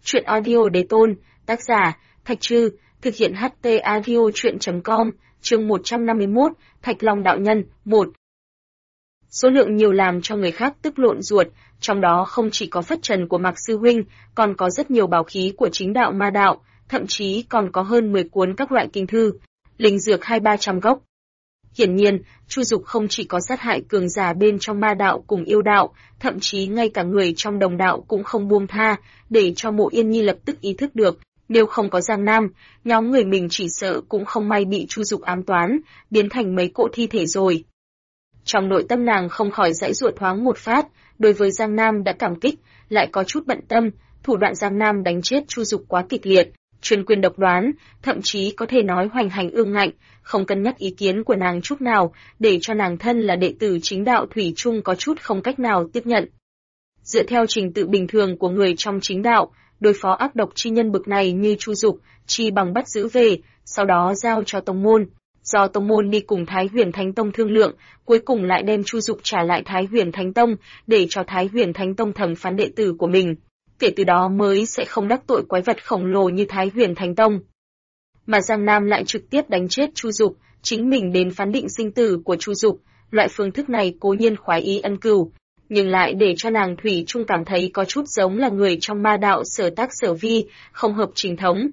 Truyện audio đề tôn, tác giả, Thạch Trư, thực hiện HT audio truyện.com, chương 151, Thạch Long đạo nhân, 1. Số lượng nhiều làm cho người khác tức lộn ruột, trong đó không chỉ có phất trần của Mạc Sư Huynh, còn có rất nhiều bảo khí của chính đạo ma đạo, thậm chí còn có hơn 10 cuốn các loại kinh thư, linh dược 200-300 gốc. Hiển nhiên, Chu Dục không chỉ có sát hại cường giả bên trong ma đạo cùng yêu đạo, thậm chí ngay cả người trong đồng đạo cũng không buông tha, để cho Mộ Yên Nhi lập tức ý thức được, nếu không có Giang Nam, nhóm người mình chỉ sợ cũng không may bị Chu Dục ám toán, biến thành mấy cỗ thi thể rồi. Trong nội tâm nàng không khỏi giãy giụa thoáng một phát, đối với Giang Nam đã cảm kích, lại có chút bận tâm, thủ đoạn Giang Nam đánh chết Chu Dục quá kịch liệt, chuyên quyền độc đoán, thậm chí có thể nói hoành hành ương ngạnh, không cân nhắc ý kiến của nàng chút nào, để cho nàng thân là đệ tử chính đạo thủy chung có chút không cách nào tiếp nhận. Dựa theo trình tự bình thường của người trong chính đạo, đối phó ác độc chi nhân bực này như Chu Dục, chi bằng bắt giữ về, sau đó giao cho tông môn. Do tông môn đi cùng Thái Huyền Thánh Tông thương lượng, cuối cùng lại đem Chu Dục trả lại Thái Huyền Thánh Tông, để cho Thái Huyền Thánh Tông thẩm phán đệ tử của mình. Kể từ đó mới sẽ không đắc tội quái vật khổng lồ như Thái Huyền Thánh Tông. Mà Giang Nam lại trực tiếp đánh chết Chu Dục, chính mình đến phán định sinh tử của Chu Dục, loại phương thức này cố nhiên khoái ý ân cửu, nhưng lại để cho nàng thủy chung cảm thấy có chút giống là người trong ma đạo sở tác sở vi, không hợp chính thống.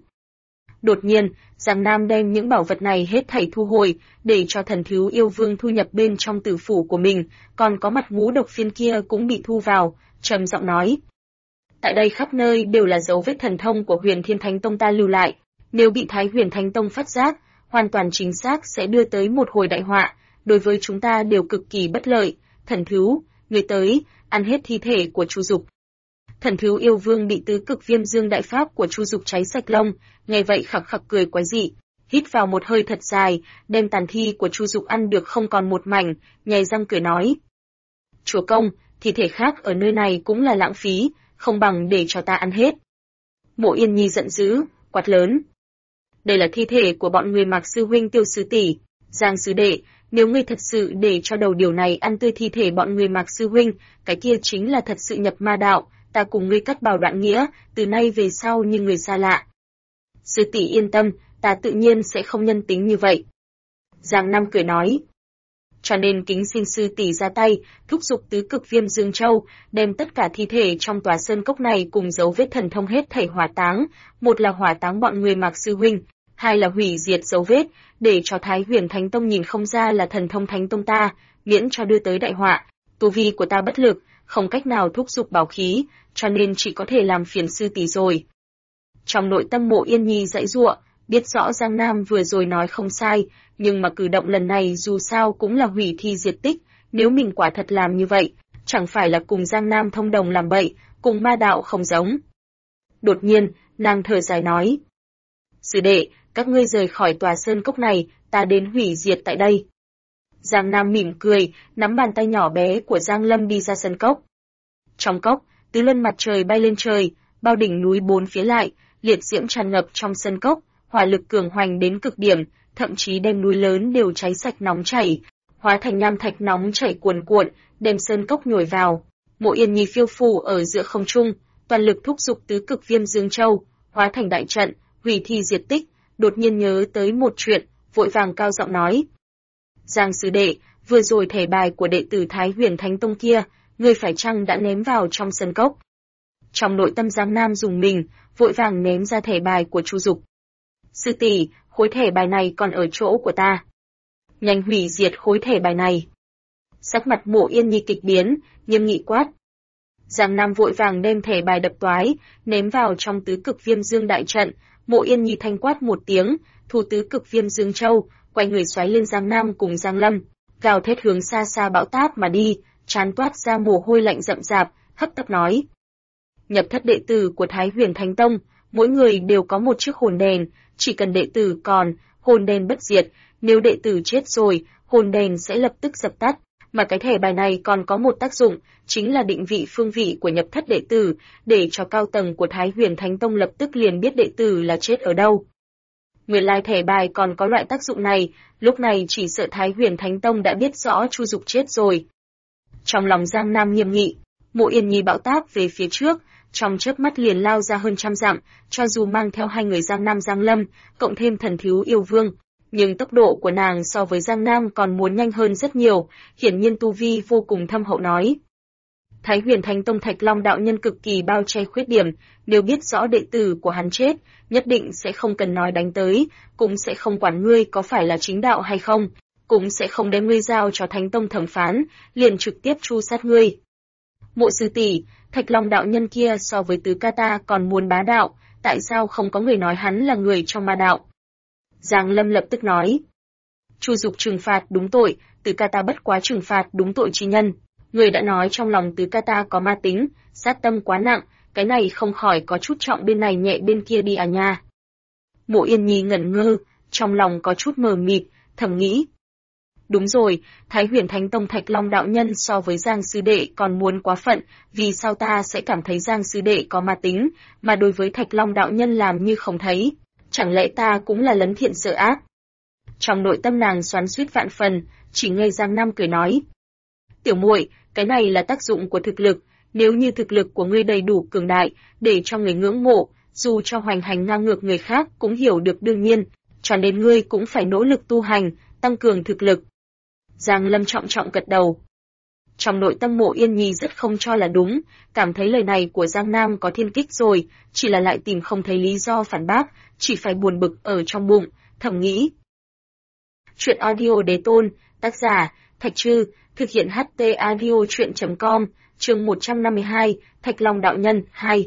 Đột nhiên, Giang Nam đem những bảo vật này hết thảy thu hồi, để cho Thần Thiếu Yêu Vương thu nhập bên trong tử phủ của mình, còn có mặt ngũ độc phiên kia cũng bị thu vào, trầm giọng nói. Tại đây khắp nơi đều là dấu vết thần thông của Huyền Thiên Thánh Tông ta lưu lại, nếu bị Thái Huyền Thánh Tông phát giác, hoàn toàn chính xác sẽ đưa tới một hồi đại họa, đối với chúng ta đều cực kỳ bất lợi. Thần Thiếu, người tới, ăn hết thi thể của Chu Dục. Thần Thiếu Yêu Vương bị tứ cực viêm dương đại pháp của Chu Dục cháy sạch lông, nghe vậy khặc khặc cười quái dị, hít vào một hơi thật dài, đem tàn thi của Chu Dục ăn được không còn một mảnh, nhếch răng cười nói: "Chúa công, thi thể khác ở nơi này cũng là lãng phí, không bằng để cho ta ăn hết." Mộ Yên Nhi giận dữ, quát lớn: "Đây là thi thể của bọn người Mạc sư huynh, Tiêu sư tỷ, Giang sư đệ, nếu ngươi thật sự để cho đầu điều này ăn tươi thi thể bọn người Mạc sư huynh, cái kia chính là thật sự nhập ma đạo, ta cùng ngươi cắt bảo đoạn nghĩa, từ nay về sau như người xa lạ." "Sư tỷ yên tâm, ta tự nhiên sẽ không nhân tính như vậy." Giang Nam cười nói. "Cho nên kính xin sư tỷ ra tay, thúc giục tứ cực viêm dương châu, đem tất cả thi thể trong tòa sơn cốc này cùng dấu vết thần thông hết thảy hỏa táng, một là hỏa táng bọn người Mạc sư huynh, hai là hủy diệt dấu vết, để cho Thái Huyền Thánh Tông nhìn không ra là thần thông Thánh Tông ta, miễn cho đưa tới đại họa. Tu vi của ta bất lực, không cách nào thúc giục bảo khí, cho nên chỉ có thể làm phiền sư tỷ rồi." Trong nội tâm Mộ Yên Nhi giãy giụa, biết rõ Giang Nam vừa rồi nói không sai, nhưng mà cử động lần này dù sao cũng là hủy thi diệt tích, nếu mình quả thật làm như vậy, chẳng phải là cùng Giang Nam thông đồng làm bậy, cùng ma đạo không giống. Đột nhiên, nàng thở dài nói: "Sư đệ, các ngươi rời khỏi tòa sơn cốc này, ta đến hủy diệt tại đây." Giang Nam mỉm cười, nắm bàn tay nhỏ bé của Giang Lâm đi ra sân cốc. Trong cốc, tứ luân mặt trời bay lên trời, bao đỉnh núi bốn phía lại, liệt diễm tràn ngập trong sân cốc, hỏa lực cường hoành đến cực điểm, thậm chí đem núi lớn đều cháy sạch nóng chảy, hóa thành nham thạch nóng chảy cuồn cuộn, đem sơn cốc nhồi vào. Mộ Yên Nhi phiêu phù ở giữa không trung, toàn lực thúc giục tứ cực viêm dương châu, hóa thành đại trận, hủy thi diệt tích, đột nhiên nhớ tới một chuyện, vội vàng cao giọng nói: "Giang sư đệ, vừa rồi thẻ bài của đệ tử Thái Huyền Thánh Tông kia, ngươi phải chăng đã ném vào trong sân cốc?" Trong nội tâm Giang Nam dùng mình, vội vàng ném ra thẻ bài của Chu Dục. "Sư tỷ, khối thẻ bài này còn ở chỗ của ta. Nhanh hủy diệt khối thẻ bài này." Sắc mặt Mộ Yên Nhi kịch biến, nghiêm nghị quát. Giang Nam vội vàng đem thẻ bài đập toái, ném vào trong tứ cực viêm dương đại trận. Mộ Yên Nhi thanh quát một tiếng, thu tứ cực viêm dương châu, quay người xoáy lên Giang Nam cùng Giang Lâm, gào thét hướng xa xa bão táp mà đi, trán toát ra mồ hôi lạnh rậm rạp, hấp tấp nói: "Nhập thất đệ tử của Thái Huyền Thánh Tông, mỗi người đều có một chiếc hồn đèn, chỉ cần đệ tử còn, hồn đèn bất diệt, nếu đệ tử chết rồi, hồn đèn sẽ lập tức dập tắt, mà cái thẻ bài này còn có một tác dụng, chính là định vị phương vị của nhập thất đệ tử, để cho cao tầng của Thái Huyền Thánh Tông lập tức liền biết đệ tử là chết ở đâu." Nguyên lai thẻ bài còn có loại tác dụng này, lúc này chỉ sợ Thái Huyền Thánh Tông đã biết rõ Chu Dục chết rồi. Trong lòng Giang Nam nghiêm nghị, Mộ Yên Nhi bão táp về phía trước, trong chớp mắt liền lao ra hơn 100 dặm, cho dù mang theo hai người Giang Nam Giang Lâm, cộng thêm thần thiếu yêu vương, nhưng tốc độ của nàng so với Giang Nam còn muốn nhanh hơn rất nhiều, hiển nhiên tu vi vô cùng thâm hậu nói. Thái Huyền Thánh Tông Thạch Long đạo nhân cực kỳ bao che khuyết điểm, nếu biết rõ đệ tử của hắn chết, nhất định sẽ không cần nói đánh tới, cũng sẽ không quản ngươi có phải là chính đạo hay không, cũng sẽ không đem ngươi giao cho Thánh Tông thẩm phán, liền trực tiếp tru sát ngươi. Mộ sư tỷ, Thạch Long đạo nhân kia so với tứ ca ta còn muốn bá đạo, tại sao không có người nói hắn là người trong ma đạo? Giang Lâm lập tức nói. Chu Dục trừng phạt đúng tội, tứ ca ta bất quá trừng phạt đúng tội chi nhân. Người đã nói trong lòng tứ ca ta có ma tính, sát tâm quá nặng, cái này không khỏi có chút trọng bên này nhẹ bên kia đi à nha. Mộ Yên Nhi ngẩn ngơ, trong lòng có chút mờ mịt, thầm nghĩ. Đúng rồi, Thái Huyền Thánh Tông Thạch Long đạo nhân so với Giang sư đệ còn muốn quá phận, vì sao ta sẽ cảm thấy Giang sư đệ có ma tính, mà đối với Thạch Long đạo nhân làm như không thấy, chẳng lẽ ta cũng là lấn thiện sợ ác? Trong nội tâm nàng xoắn xuýt vạn phần, chỉ nghe Giang Nam cười nói. Tiểu muội, cái này là tác dụng của thực lực, nếu như thực lực của ngươi đầy đủ cường đại, để cho người ngưỡng mộ, dù cho hoành hành ngang ngược người khác cũng hiểu được đương nhiên, cho nên ngươi cũng phải nỗ lực tu hành, tăng cường thực lực. Giang Lâm trọng trọng gật đầu. Trong nội tâm Mộ Yên Nhi rất không cho là đúng, cảm thấy lời này của Giang Nam có thiên kích rồi, chỉ là lại tìm không thấy lý do phản bác, chỉ phải buồn bực ở trong bụng, thầm nghĩ. Chuyện audio đế tôn, tác giả, Thạch Trư, thực hiện HT audio chuyện.com, chương 152, Thạch Long đạo nhân, 2.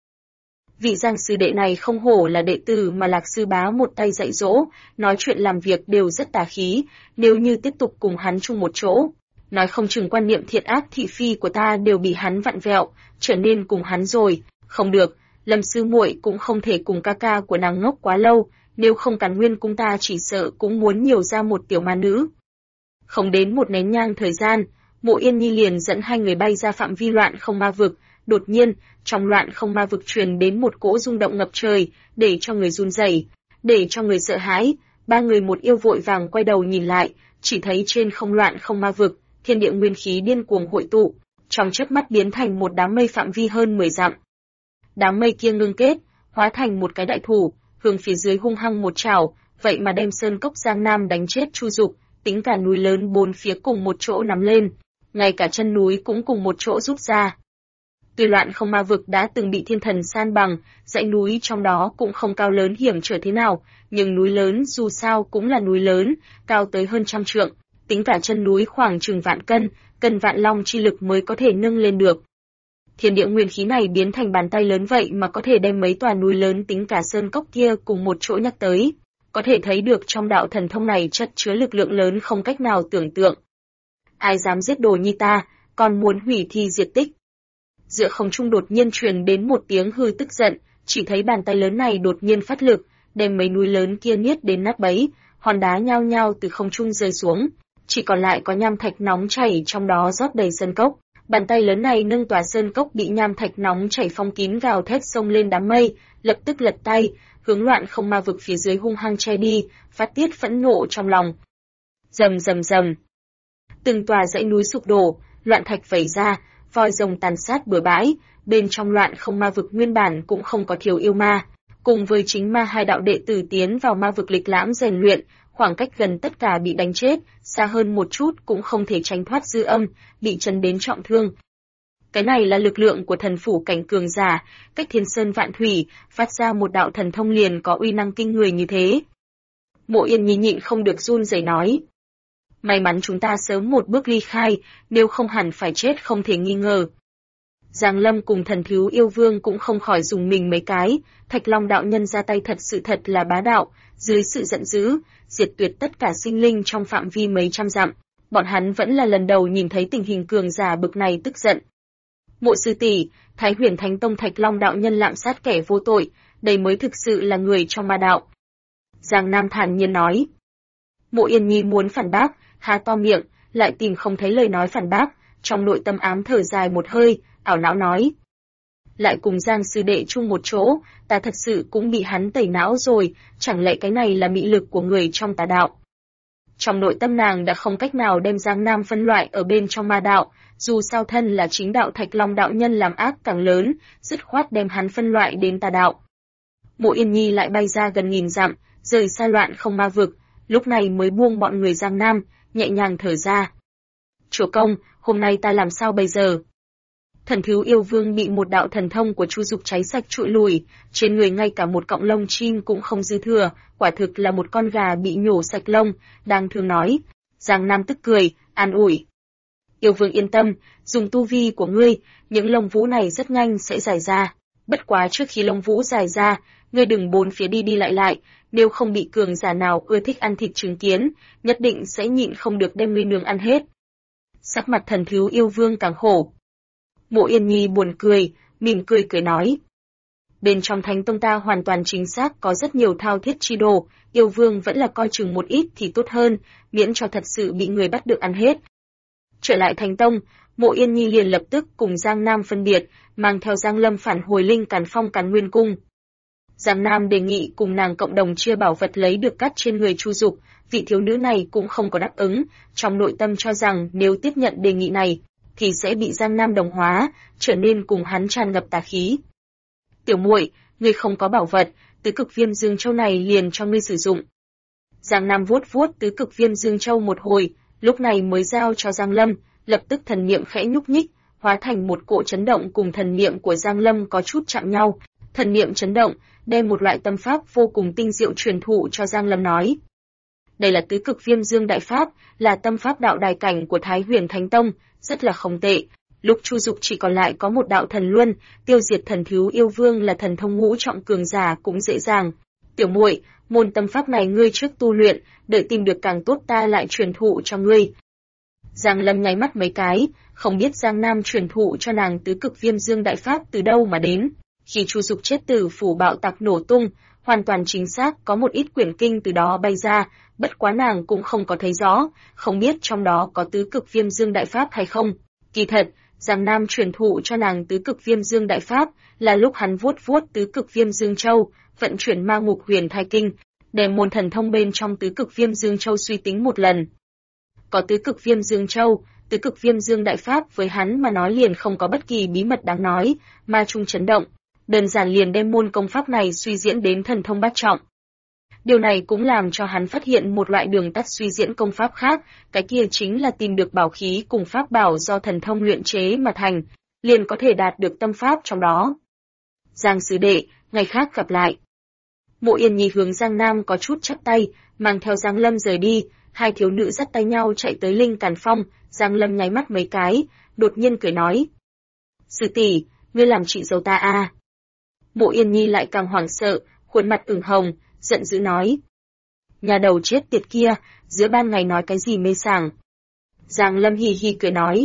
Vị Giang sư đệ này không hổ là đệ tử mà Lạc sư bá một tay dạy dỗ, nói chuyện làm việc đều rất tà khí, nếu như tiếp tục cùng hắn chung một chỗ, nói không chừng quan niệm thiện ác thị phi của ta đều bị hắn vặn vẹo, trở nên cùng hắn rồi, không được, Lâm sư muội cũng không thể cùng ca ca của nàng ngốc quá lâu, nếu không Càn Nguyên cung ta chỉ sợ cũng muốn nhiều ra một tiểu ma nữ. Không đến một nén nhang thời gian, Mộ Yên Nhi liền dẫn hai người bay ra phạm vi loạn không ma vực, đột nhiên, trong loạn không ma vực truyền đến một cỗ rung động ngập trời, để cho người run rẩy, để cho người sợ hãi, ba người một yêu vội vàng quay đầu nhìn lại, chỉ thấy trên không loạn không ma vực, thiên địa nguyên khí điên cuồng hội tụ, trong chớp mắt biến thành một đám mây phạm vi hơn 10 dặm. Đám mây kia ngưng kết, hóa thành một cái đại thủ, hướng phía dưới hung hăng một chảo, vậy mà đem sơn cốc Giang Nam đánh chết Chu Dục, tính cả núi lớn bốn phía cùng một chỗ nắm lên, ngay cả chân núi cũng cùng một chỗ rút ra. Tuy loạn không ma vực đã từng bị thiên thần san bằng, dãy núi trong đó cũng không cao lớn hiểm trở thế nào, nhưng núi lớn dù sao cũng là núi lớn, cao tới hơn 100 trượng, tính cả chân núi khoảng chừng vạn cân, cần vạn long chi lực mới có thể nâng lên được. Thiên địa nguyên khí này biến thành bàn tay lớn vậy mà có thể đem mấy tòa núi lớn tính cả sơn cốc kia cùng một chỗ nhắc tới, có thể thấy được trong đạo thần thông này chất chứa lực lượng lớn không cách nào tưởng tượng. Ai dám giết đồ nhi ta, còn muốn hủy thi diệt tích. Giữa không trung đột nhiên truyền đến một tiếng hư tức giận, chỉ thấy bàn tay lớn này đột nhiên phát lực, đem mấy núi lớn kia niết đến nát bấy, hòn đá nhao nhao từ không trung rơi xuống, chỉ còn lại có nham thạch nóng chảy trong đó rót đầy sơn cốc. Bàn tay lớn này nâng tòa sơn cốc bị nham thạch nóng chảy phong kín gào thét xông lên đám mây, lập tức lật tay, hướng loạn không ma vực phía dưới hung hăng che đi, phát tiết phẫn nộ trong lòng. Rầm rầm rầm. Từng tòa dãy núi sụp đổ, loạn thạch vẩy ra, voi rồng tàn sát bừa bãi, bên trong loạn không ma vực nguyên bản cũng không có thiếu yêu ma, cùng với chính ma hai đạo đệ tử tiến vào ma vực lịch lãm rèn luyện, khoảng cách gần tất cả bị đánh chết, xa hơn một chút cũng không thể tránh thoát dư âm, bị chấn đến trọng thương. Cái này là lực lượng của thần phủ cảnh cường giả, cách thiên sơn vạn thủy, phát ra một đạo thần thông liền có uy năng kinh người như thế. Mộ Yên Nhi nhịn không được run rẩy nói. May mắn chúng ta sớm một bước ly khai, nếu không hẳn phải chết không thể nghi ngờ. Giang Lâm cùng thần thiếu yêu vương cũng không khỏi dùng mình mấy cái, Thạch Long đạo nhân ra tay thật là bá đạo, dưới sự giận dữ, diệt tuyệt tất cả sinh linh trong phạm vi mấy trăm dặm. Bọn hắn vẫn là lần đầu nhìn thấy tình hình cường giả bực này tức giận. Mộ sư tỷ, Thái Huyền Thánh Tông Thạch Long đạo nhân lạm sát kẻ vô tội, đây mới thực sự là người trong ma đạo. Giang Nam thản nhiên nói. Mộ Yên Nhi muốn phản bác, há to miệng, lại tìm không thấy lời nói phản bác, trong nội tâm ám thở dài một hơi, ảo não nói. Lại cùng Giang sư đệ chung một chỗ, ta thật sự cũng bị hắn tẩy não rồi, chẳng lẽ cái này là mị lực của người trong tà đạo. Trong nội tâm nàng đã không cách nào đem Giang Nam phân loại ở bên trong ma đạo, dù sao thân là chính đạo Thạch Long đạo nhân làm ác càng lớn, dứt khoát đem hắn phân loại đến tà đạo. Mộ Yên Nhi lại bay ra gần 1000 dặm, rời xa loạn không ma vực, lúc này mới buông bọn người Giang Nam, nhẹ nhàng thở ra. Chúa công, hôm nay ta làm sao bây giờ? Thần thiếu yêu vương bị một đạo thần thông của Chu Dục cháy sạch trụi lùi, trên người ngay cả một cọng lông chim cũng không dư thừa, quả thực là một con gà bị nhổ sạch lông, đang thương nói. Giang Nam tức cười, an ủi. Yêu vương yên tâm, dùng tu vi của ngươi, những lông vũ này rất nhanh sẽ dài ra. Bất quá trước khi lông vũ dài ra, ngươi đừng bốn phía đi đi lại, nếu không bị cường giả nào ưa thích ăn thịt chứng kiến, nhất định sẽ nhịn không được đem ngươi nướng ăn hết. Sắc mặt thần thiếu yêu vương càng khổ. Mộ Yên Nhi buồn cười, mỉm cười nói. Bên trong Thánh Tông ta hoàn toàn chính xác có rất nhiều thao thiết chi đồ, yêu vương vẫn là coi chừng một ít thì tốt hơn, miễn cho thật sự bị người bắt được ăn hết. Trở lại Thánh Tông, Mộ Yên Nhi liền lập tức cùng Giang Nam phân biệt, mang theo Giang Lâm phản hồi Linh Càn Phong Càn Nguyên Cung. Giang Nam đề nghị cùng nàng cộng đồng chia bảo vật lấy được cắt trên người Chu Dục, vị thiếu nữ này cũng không có đáp ứng, trong nội tâm cho rằng nếu tiếp nhận đề nghị này, thì sẽ bị Giang Nam đồng hóa, trở nên cùng hắn tràn ngập tà khí. Tiểu muội, ngươi không có bảo vật, tứ cực viêm dương châu này liền cho ngươi sử dụng. Giang Nam vuốt tứ cực viêm dương châu một hồi, lúc này mới giao cho Giang Lâm, lập tức thần niệm khẽ nhúc nhích, hóa thành một cỗ chấn động cùng thần niệm của Giang Lâm có chút chạm nhau. Thần niệm chấn động, đem một loại tâm pháp vô cùng tinh diệu truyền thụ cho Giang Lâm nói. Đây là tứ cực viêm dương đại pháp, là tâm pháp đạo đài cảnh của Thái Huyền Thánh Tông, rất là không tệ. Lúc Chu Dục chỉ còn lại có một đạo thần luân, tiêu diệt thần thiếu yêu vương là thần thông ngũ trọng cường giả cũng dễ dàng. Tiểu muội, môn tâm pháp này ngươi trước tu luyện, đợi tìm được càng tốt ta lại truyền thụ cho ngươi. Giang Lâm nháy mắt mấy cái, không biết Giang Nam truyền thụ cho nàng tứ cực viêm dương đại pháp từ đâu mà đến. Khi Chu Dục chết tử phủ bạo tạc nổ tung, hoàn toàn chính xác có một ít quyển kinh từ đó bay ra, bất quá nàng cũng không có thấy rõ, không biết trong đó có tứ cực viêm dương đại pháp hay không. Kỳ thật, Giang Nam truyền thụ cho nàng tứ cực viêm dương đại pháp là lúc hắn vuốt tứ cực viêm dương châu, vận chuyển ma ngục huyền thai kinh, để môn thần thông bên trong tứ cực viêm dương châu suy tính một lần. Có tứ cực viêm dương châu, tứ cực viêm dương đại pháp với hắn mà nói liền không có bất kỳ bí mật đáng nói, ma trung chấn động, đơn giản liền đem môn công pháp này suy diễn đến thần thông bát trọng. Điều này cũng làm cho hắn phát hiện một loại đường tắt suy diễn công pháp khác, cái kia chính là tìm được bảo khí cùng pháp bảo do thần thông luyện chế mà thành, liền có thể đạt được tâm pháp trong đó. Giang sư đệ, ngày khác gặp lại. Mộ Yên Nhi hướng Giang Nam có chút chắp tay, mang theo Giang Lâm rời đi, hai thiếu nữ dắt tay nhau chạy tới Linh Càn Phong, Giang Lâm nháy mắt mấy cái, đột nhiên cười nói. Sư tỷ, ngươi làm chị dâu ta à? Mộ Yên Nhi lại càng hoảng sợ, khuôn mặt ửng hồng, giận dữ nói. Nhà đầu chết tiệt kia, giữa ban ngày nói cái gì mê sảng. Giang Lâm hì hì cười nói.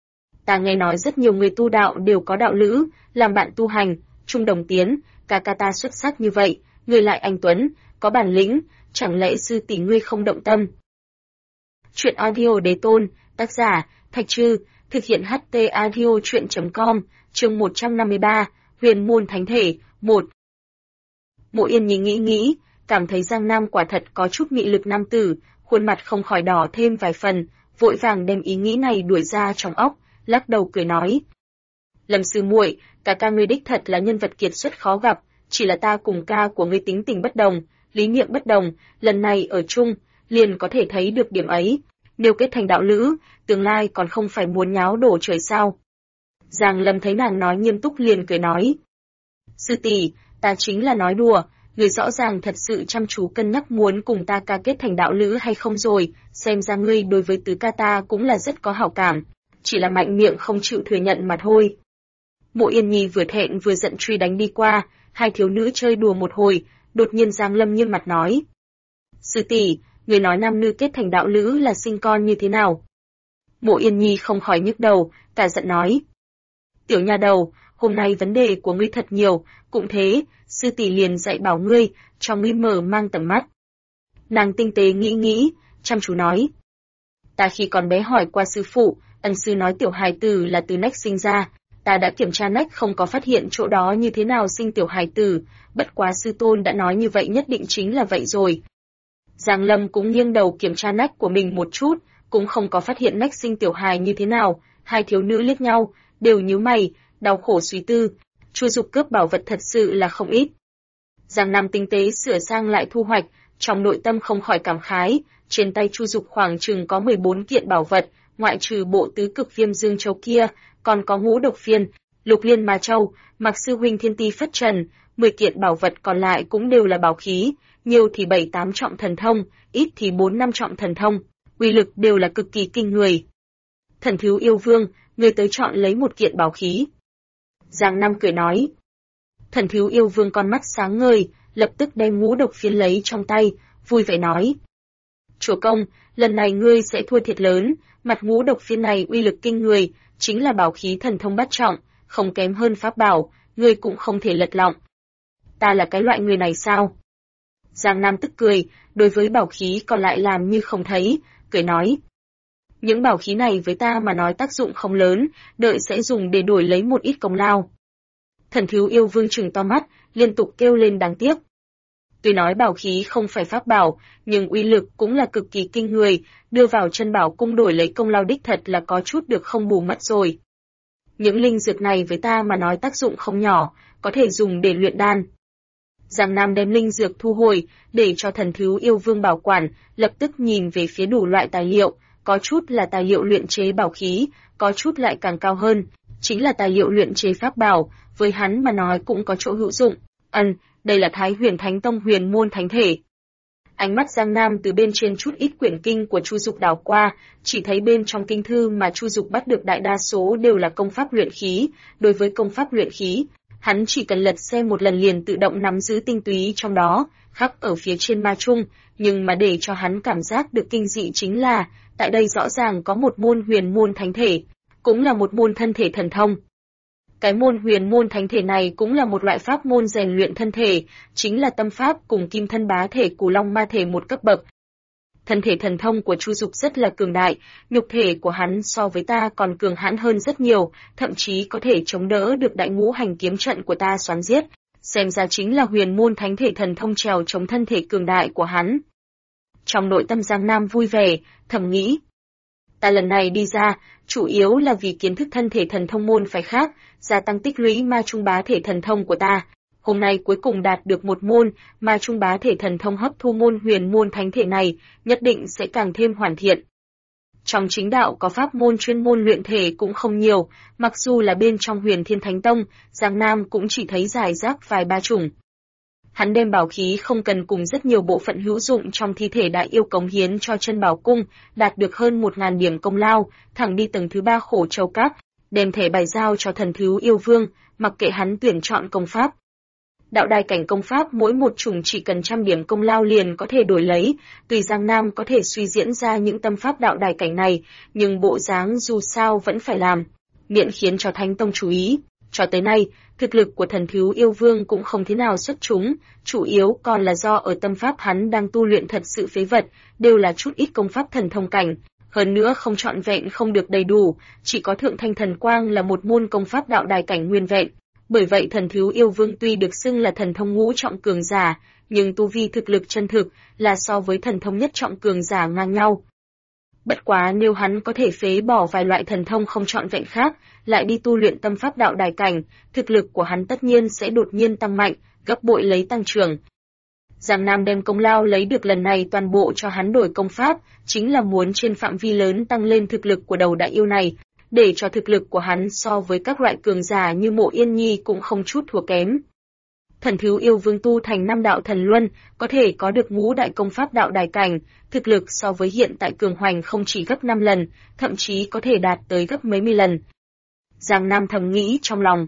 Ta nghe nói rất nhiều người tu đạo đều có đạo lữ, làm bạn tu hành, chung đồng tiến, ca ta xuất sắc như vậy, ngươi lại anh tuấn, có bản lĩnh, chẳng lẽ sư tỷ ngươi không động tâm. Chuyện audio đế tôn, tác giả, Thạch Trư, thực hiện HT audio chuyện.com, chương 153, Huyền môn thánh thể, 1. Mộ Yên Nhi nghĩ, cảm thấy Giang Nam quả thật có chút mị lực nam tử, khuôn mặt không khỏi đỏ thêm vài phần, vội vàng đem ý nghĩ này đuổi ra trong óc, lắc đầu cười nói. Lâm sư muội, ca ngươi đích thật là nhân vật kiệt xuất khó gặp, chỉ là ta cùng ca của ngươi tính tình bất đồng, lý niệm bất đồng, lần này ở chung, liền có thể thấy được điểm ấy, nếu kết thành đạo lữ, tương lai còn không phải muốn nháo đổ trời sao. Giang Lâm thấy nàng nói nghiêm túc liền cười nói. Sư tỷ, ta chính là nói đùa, người rõ ràng thật sự chăm chú cân nhắc muốn cùng ta ca kết thành đạo lữ hay không rồi, xem ra ngươi đối với tứ ca ta cũng là rất có hảo cảm, chỉ là mạnh miệng không chịu thừa nhận mà thôi. Mộ Yên Nhi vừa thẹn vừa giận truy đánh đi qua, hai thiếu nữ chơi đùa một hồi, đột nhiên Giang Lâm nghiêm mặt nói. Sư tỷ, người nói nam nữ kết thành đạo lữ là sinh con như thế nào? Mộ Yên Nhi không khỏi nhức đầu, cả giận nói. Tiểu nha đầu, hôm nay vấn đề của ngươi thật nhiều, cũng thế, sư tỷ liền dạy bảo ngươi, cho ngươi mở mang tầm mắt. Nàng tinh tế nghĩ, chăm chú nói. Ta khi còn bé hỏi qua sư phụ, ân sư nói tiểu hài tử là từ nách sinh ra, ta đã kiểm tra nách không có phát hiện chỗ đó như thế nào sinh tiểu hài tử, bất quá sư tôn đã nói như vậy nhất định chính là vậy rồi. Giang Lâm cũng nghiêng đầu kiểm tra nách của mình một chút, cũng không có phát hiện nách sinh tiểu hài như thế nào. Hai thiếu nữ liếc nhau, đều nhíu mày, đau khổ suy tư. Chu Dục cướp bảo vật thật sự là không ít. Giang Nam tinh tế sửa sang lại thu hoạch, trong nội tâm không khỏi cảm khái, trên tay Chu Dục khoảng chừng có 14 kiện bảo vật, ngoại trừ bộ tứ cực viêm dương châu kia, còn có ngũ độc phiên, lục liên ma châu, Mạc sư huynh thiên ti phất trần, 10 kiện bảo vật còn lại cũng đều là bảo khí, nhiều thì 7-8 trọng thần thông, ít thì 4-5 trọng thần thông, uy lực đều là cực kỳ kinh người. Thần thiếu yêu vương, người tới chọn lấy một kiện bảo khí. Giang Nam cười nói. Thần thiếu yêu vương con mắt sáng ngời, lập tức đem ngũ độc phiên lấy trong tay, vui vẻ nói. Chúa công, lần này ngươi sẽ thua thiệt lớn, mặt ngũ độc phiên này uy lực kinh người, chính là bảo khí thần thông bát trọng, không kém hơn pháp bảo, ngươi cũng không thể lật lọng. Ta là cái loại người này sao? Giang Nam tức cười, đối với bảo khí còn lại làm như không thấy, cười nói. Những bảo khí này với ta mà nói tác dụng không lớn, đợi sẽ dùng để đổi lấy một ít công lao. Thần thiếu yêu vương trừng to mắt, liên tục kêu lên đáng tiếc. Tuy nói bảo khí không phải pháp bảo, nhưng uy lực cũng là cực kỳ kinh người, đưa vào chân bảo cung đổi lấy công lao đích thật là có chút được không bù mất rồi. Những linh dược này với ta mà nói tác dụng không nhỏ, có thể dùng để luyện đan. Giang Nam đem linh dược thu hồi, để cho thần thiếu yêu vương bảo quản, lập tức nhìn về phía đủ loại tài liệu, có chút là tài liệu luyện chế bảo khí, có chút lại càng cao hơn, chính là tài liệu luyện chế pháp bảo, với hắn mà nói cũng có chỗ hữu dụng. Đây là Thái Huyền Thánh Tông huyền môn thánh thể. Ánh mắt Giang Nam từ bên trên chút ít quyển kinh của Chu Dục đảo qua, chỉ thấy bên trong kinh thư mà Chu Dục bắt được đại đa số đều là công pháp luyện khí, đối với công pháp luyện khí, hắn chỉ cần lật xem một lần liền tự động nắm giữ tinh túy trong đó, khắc ở phía trên ma trung, nhưng mà để cho hắn cảm giác được kinh dị chính là, tại đây rõ ràng có một môn huyền môn thánh thể, cũng là một môn thân thể thần thông. Cái môn huyền môn thánh thể này cũng là một loại pháp môn rèn luyện thân thể, chính là tâm pháp cùng kim thân bá thể cửu long ma thể một cấp bậc. Thân thể thần thông của Chu Dục rất là cường đại, nhục thể của hắn so với ta còn cường hãn hơn rất nhiều, thậm chí có thể chống đỡ được đại ngũ hành kiếm trận của ta xoắn giết. Xem ra chính là huyền môn thánh thể thần thông trèo chống thân thể cường đại của hắn. Trong nội tâm Giang Nam vui vẻ, thầm nghĩ. Ta lần này đi ra, chủ yếu là vì kiến thức thân thể thần thông môn phải khác, gia tăng tích lũy ma trung bá thể thần thông của ta. Hôm nay cuối cùng đạt được một môn, ma trung bá thể thần thông hấp thu môn huyền môn thánh thể này, nhất định sẽ càng thêm hoàn thiện. Trong chính đạo có pháp môn chuyên môn luyện thể cũng không nhiều, mặc dù là bên trong Huyền Thiên Thánh Tông, Giang Nam cũng chỉ thấy rải rác vài ba chủng. Hắn đem bảo khí không cần cùng rất nhiều bộ phận hữu dụng trong thi thể đại yêu cống hiến cho chân bảo cung, đạt được hơn 1000 điểm công lao, thẳng đi tầng thứ 3 Khổ Châu Các, đem thẻ bài giao cho thần thiếu yêu vương, mặc kệ hắn tuyển chọn công pháp. Đạo đài cảnh công pháp mỗi một chủng chỉ cần 100 điểm công lao liền có thể đổi lấy, tùy Giang Nam có thể suy diễn ra những tâm pháp đạo đài cảnh này, nhưng bộ dáng dù sao vẫn phải làm, miễn khiến cho Thánh Tông chú ý. Cho tới nay, thực lực của thần thiếu yêu vương cũng không thế nào xuất chúng, chủ yếu còn là do ở tâm pháp hắn đang tu luyện thật sự phế vật, đều là chút ít công pháp thần thông cảnh, hơn nữa không trọn vẹn không được đầy đủ, chỉ có Thượng Thanh Thần Quang là một môn công pháp đạo đài cảnh nguyên vẹn. Bởi vậy thần thiếu yêu vương tuy được xưng là thần thông ngũ trọng cường giả, nhưng tu vi thực lực chân thực là so với thần thông nhất trọng cường giả ngang nhau. Bất quá nếu hắn có thể phế bỏ vài loại thần thông không trọn vẹn khác, lại đi tu luyện tâm pháp đạo đài cảnh, thực lực của hắn tất nhiên sẽ đột nhiên tăng mạnh, gấp bội lấy tăng trưởng. Giang Nam đem công lao lấy được lần này toàn bộ cho hắn đổi công pháp, chính là muốn trên phạm vi lớn tăng lên thực lực của đầu đại yêu này, để cho thực lực của hắn so với các loại cường giả như Mộ Yên Nhi cũng không chút thua kém. Thần thiếu yêu vương tu thành 5 đạo thần luân, có thể có được ngũ đại công pháp đạo đài cảnh, thực lực so với hiện tại cường hoành không chỉ gấp 5 lần, thậm chí có thể đạt tới gấp mấy mươi lần. Giang Nam thầm nghĩ trong lòng.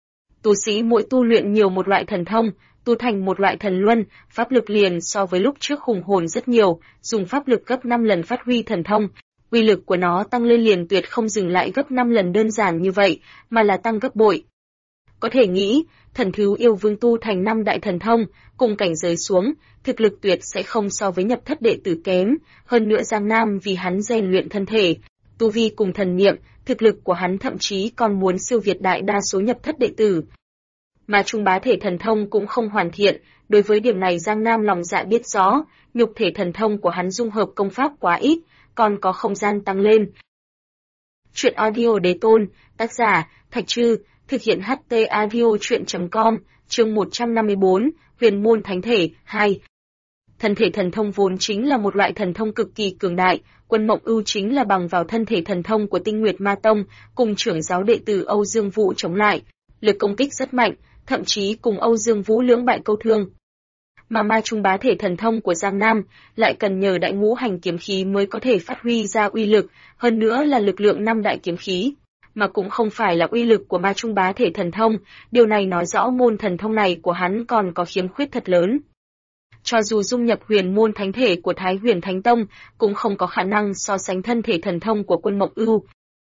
Tu sĩ mỗi tu luyện nhiều một loại thần thông, tu thành một loại thần luân, pháp lực liền so với lúc trước hùng hồn rất nhiều, dùng pháp lực gấp 5 lần phát huy thần thông. Uy lực của nó tăng lên liền tuyệt không dừng lại gấp 5 lần đơn giản như vậy, mà là tăng gấp bội. Có thể nghĩ, thần thiếu yêu vương tu thành 5 đại thần thông, cùng cảnh giới xuống, thực lực tuyệt sẽ không so với nhập thất đệ tử kém, hơn nữa Giang Nam vì hắn rèn luyện thân thể, tu vi cùng thần niệm, thực lực của hắn thậm chí còn muốn siêu việt đại đa số nhập thất đệ tử. mà trung bá thể thần thông cũng không hoàn thiện, đối với điểm này Giang Nam lòng dạ biết rõ, nhục thể thần thông của hắn dung hợp công pháp quá ít, còn có không gian tăng lên. Truyện audio đế tôn, tác giả, Thạch Trư, thực hiện HT audio truyện.com, chương 154, Huyền môn thánh thể, 2. Thân thể thần thông vốn chính là một loại thần thông cực kỳ cường đại, Quân Mộng Ưu chính là bằng vào thân thể thần thông của Tinh Nguyệt Ma Tông, cùng trưởng giáo đệ tử Âu Dương Vũ chống lại, lực công kích rất mạnh, thậm chí cùng Âu Dương Vũ lưỡng bại câu thương. Mà ma trung bá thể thần thông của Giang Nam lại cần nhờ đại ngũ hành kiếm khí mới có thể phát huy ra uy lực, hơn nữa là lực lượng năm đại kiếm khí, mà cũng không phải là uy lực của ma trung bá thể thần thông, điều này nói rõ môn thần thông này của hắn còn có khiếm khuyết thật lớn. Cho dù dung nhập huyền môn thánh thể của Thái Huyền Thánh Tông, cũng không có khả năng so sánh thân thể thần thông của Quân Mộng Ưu.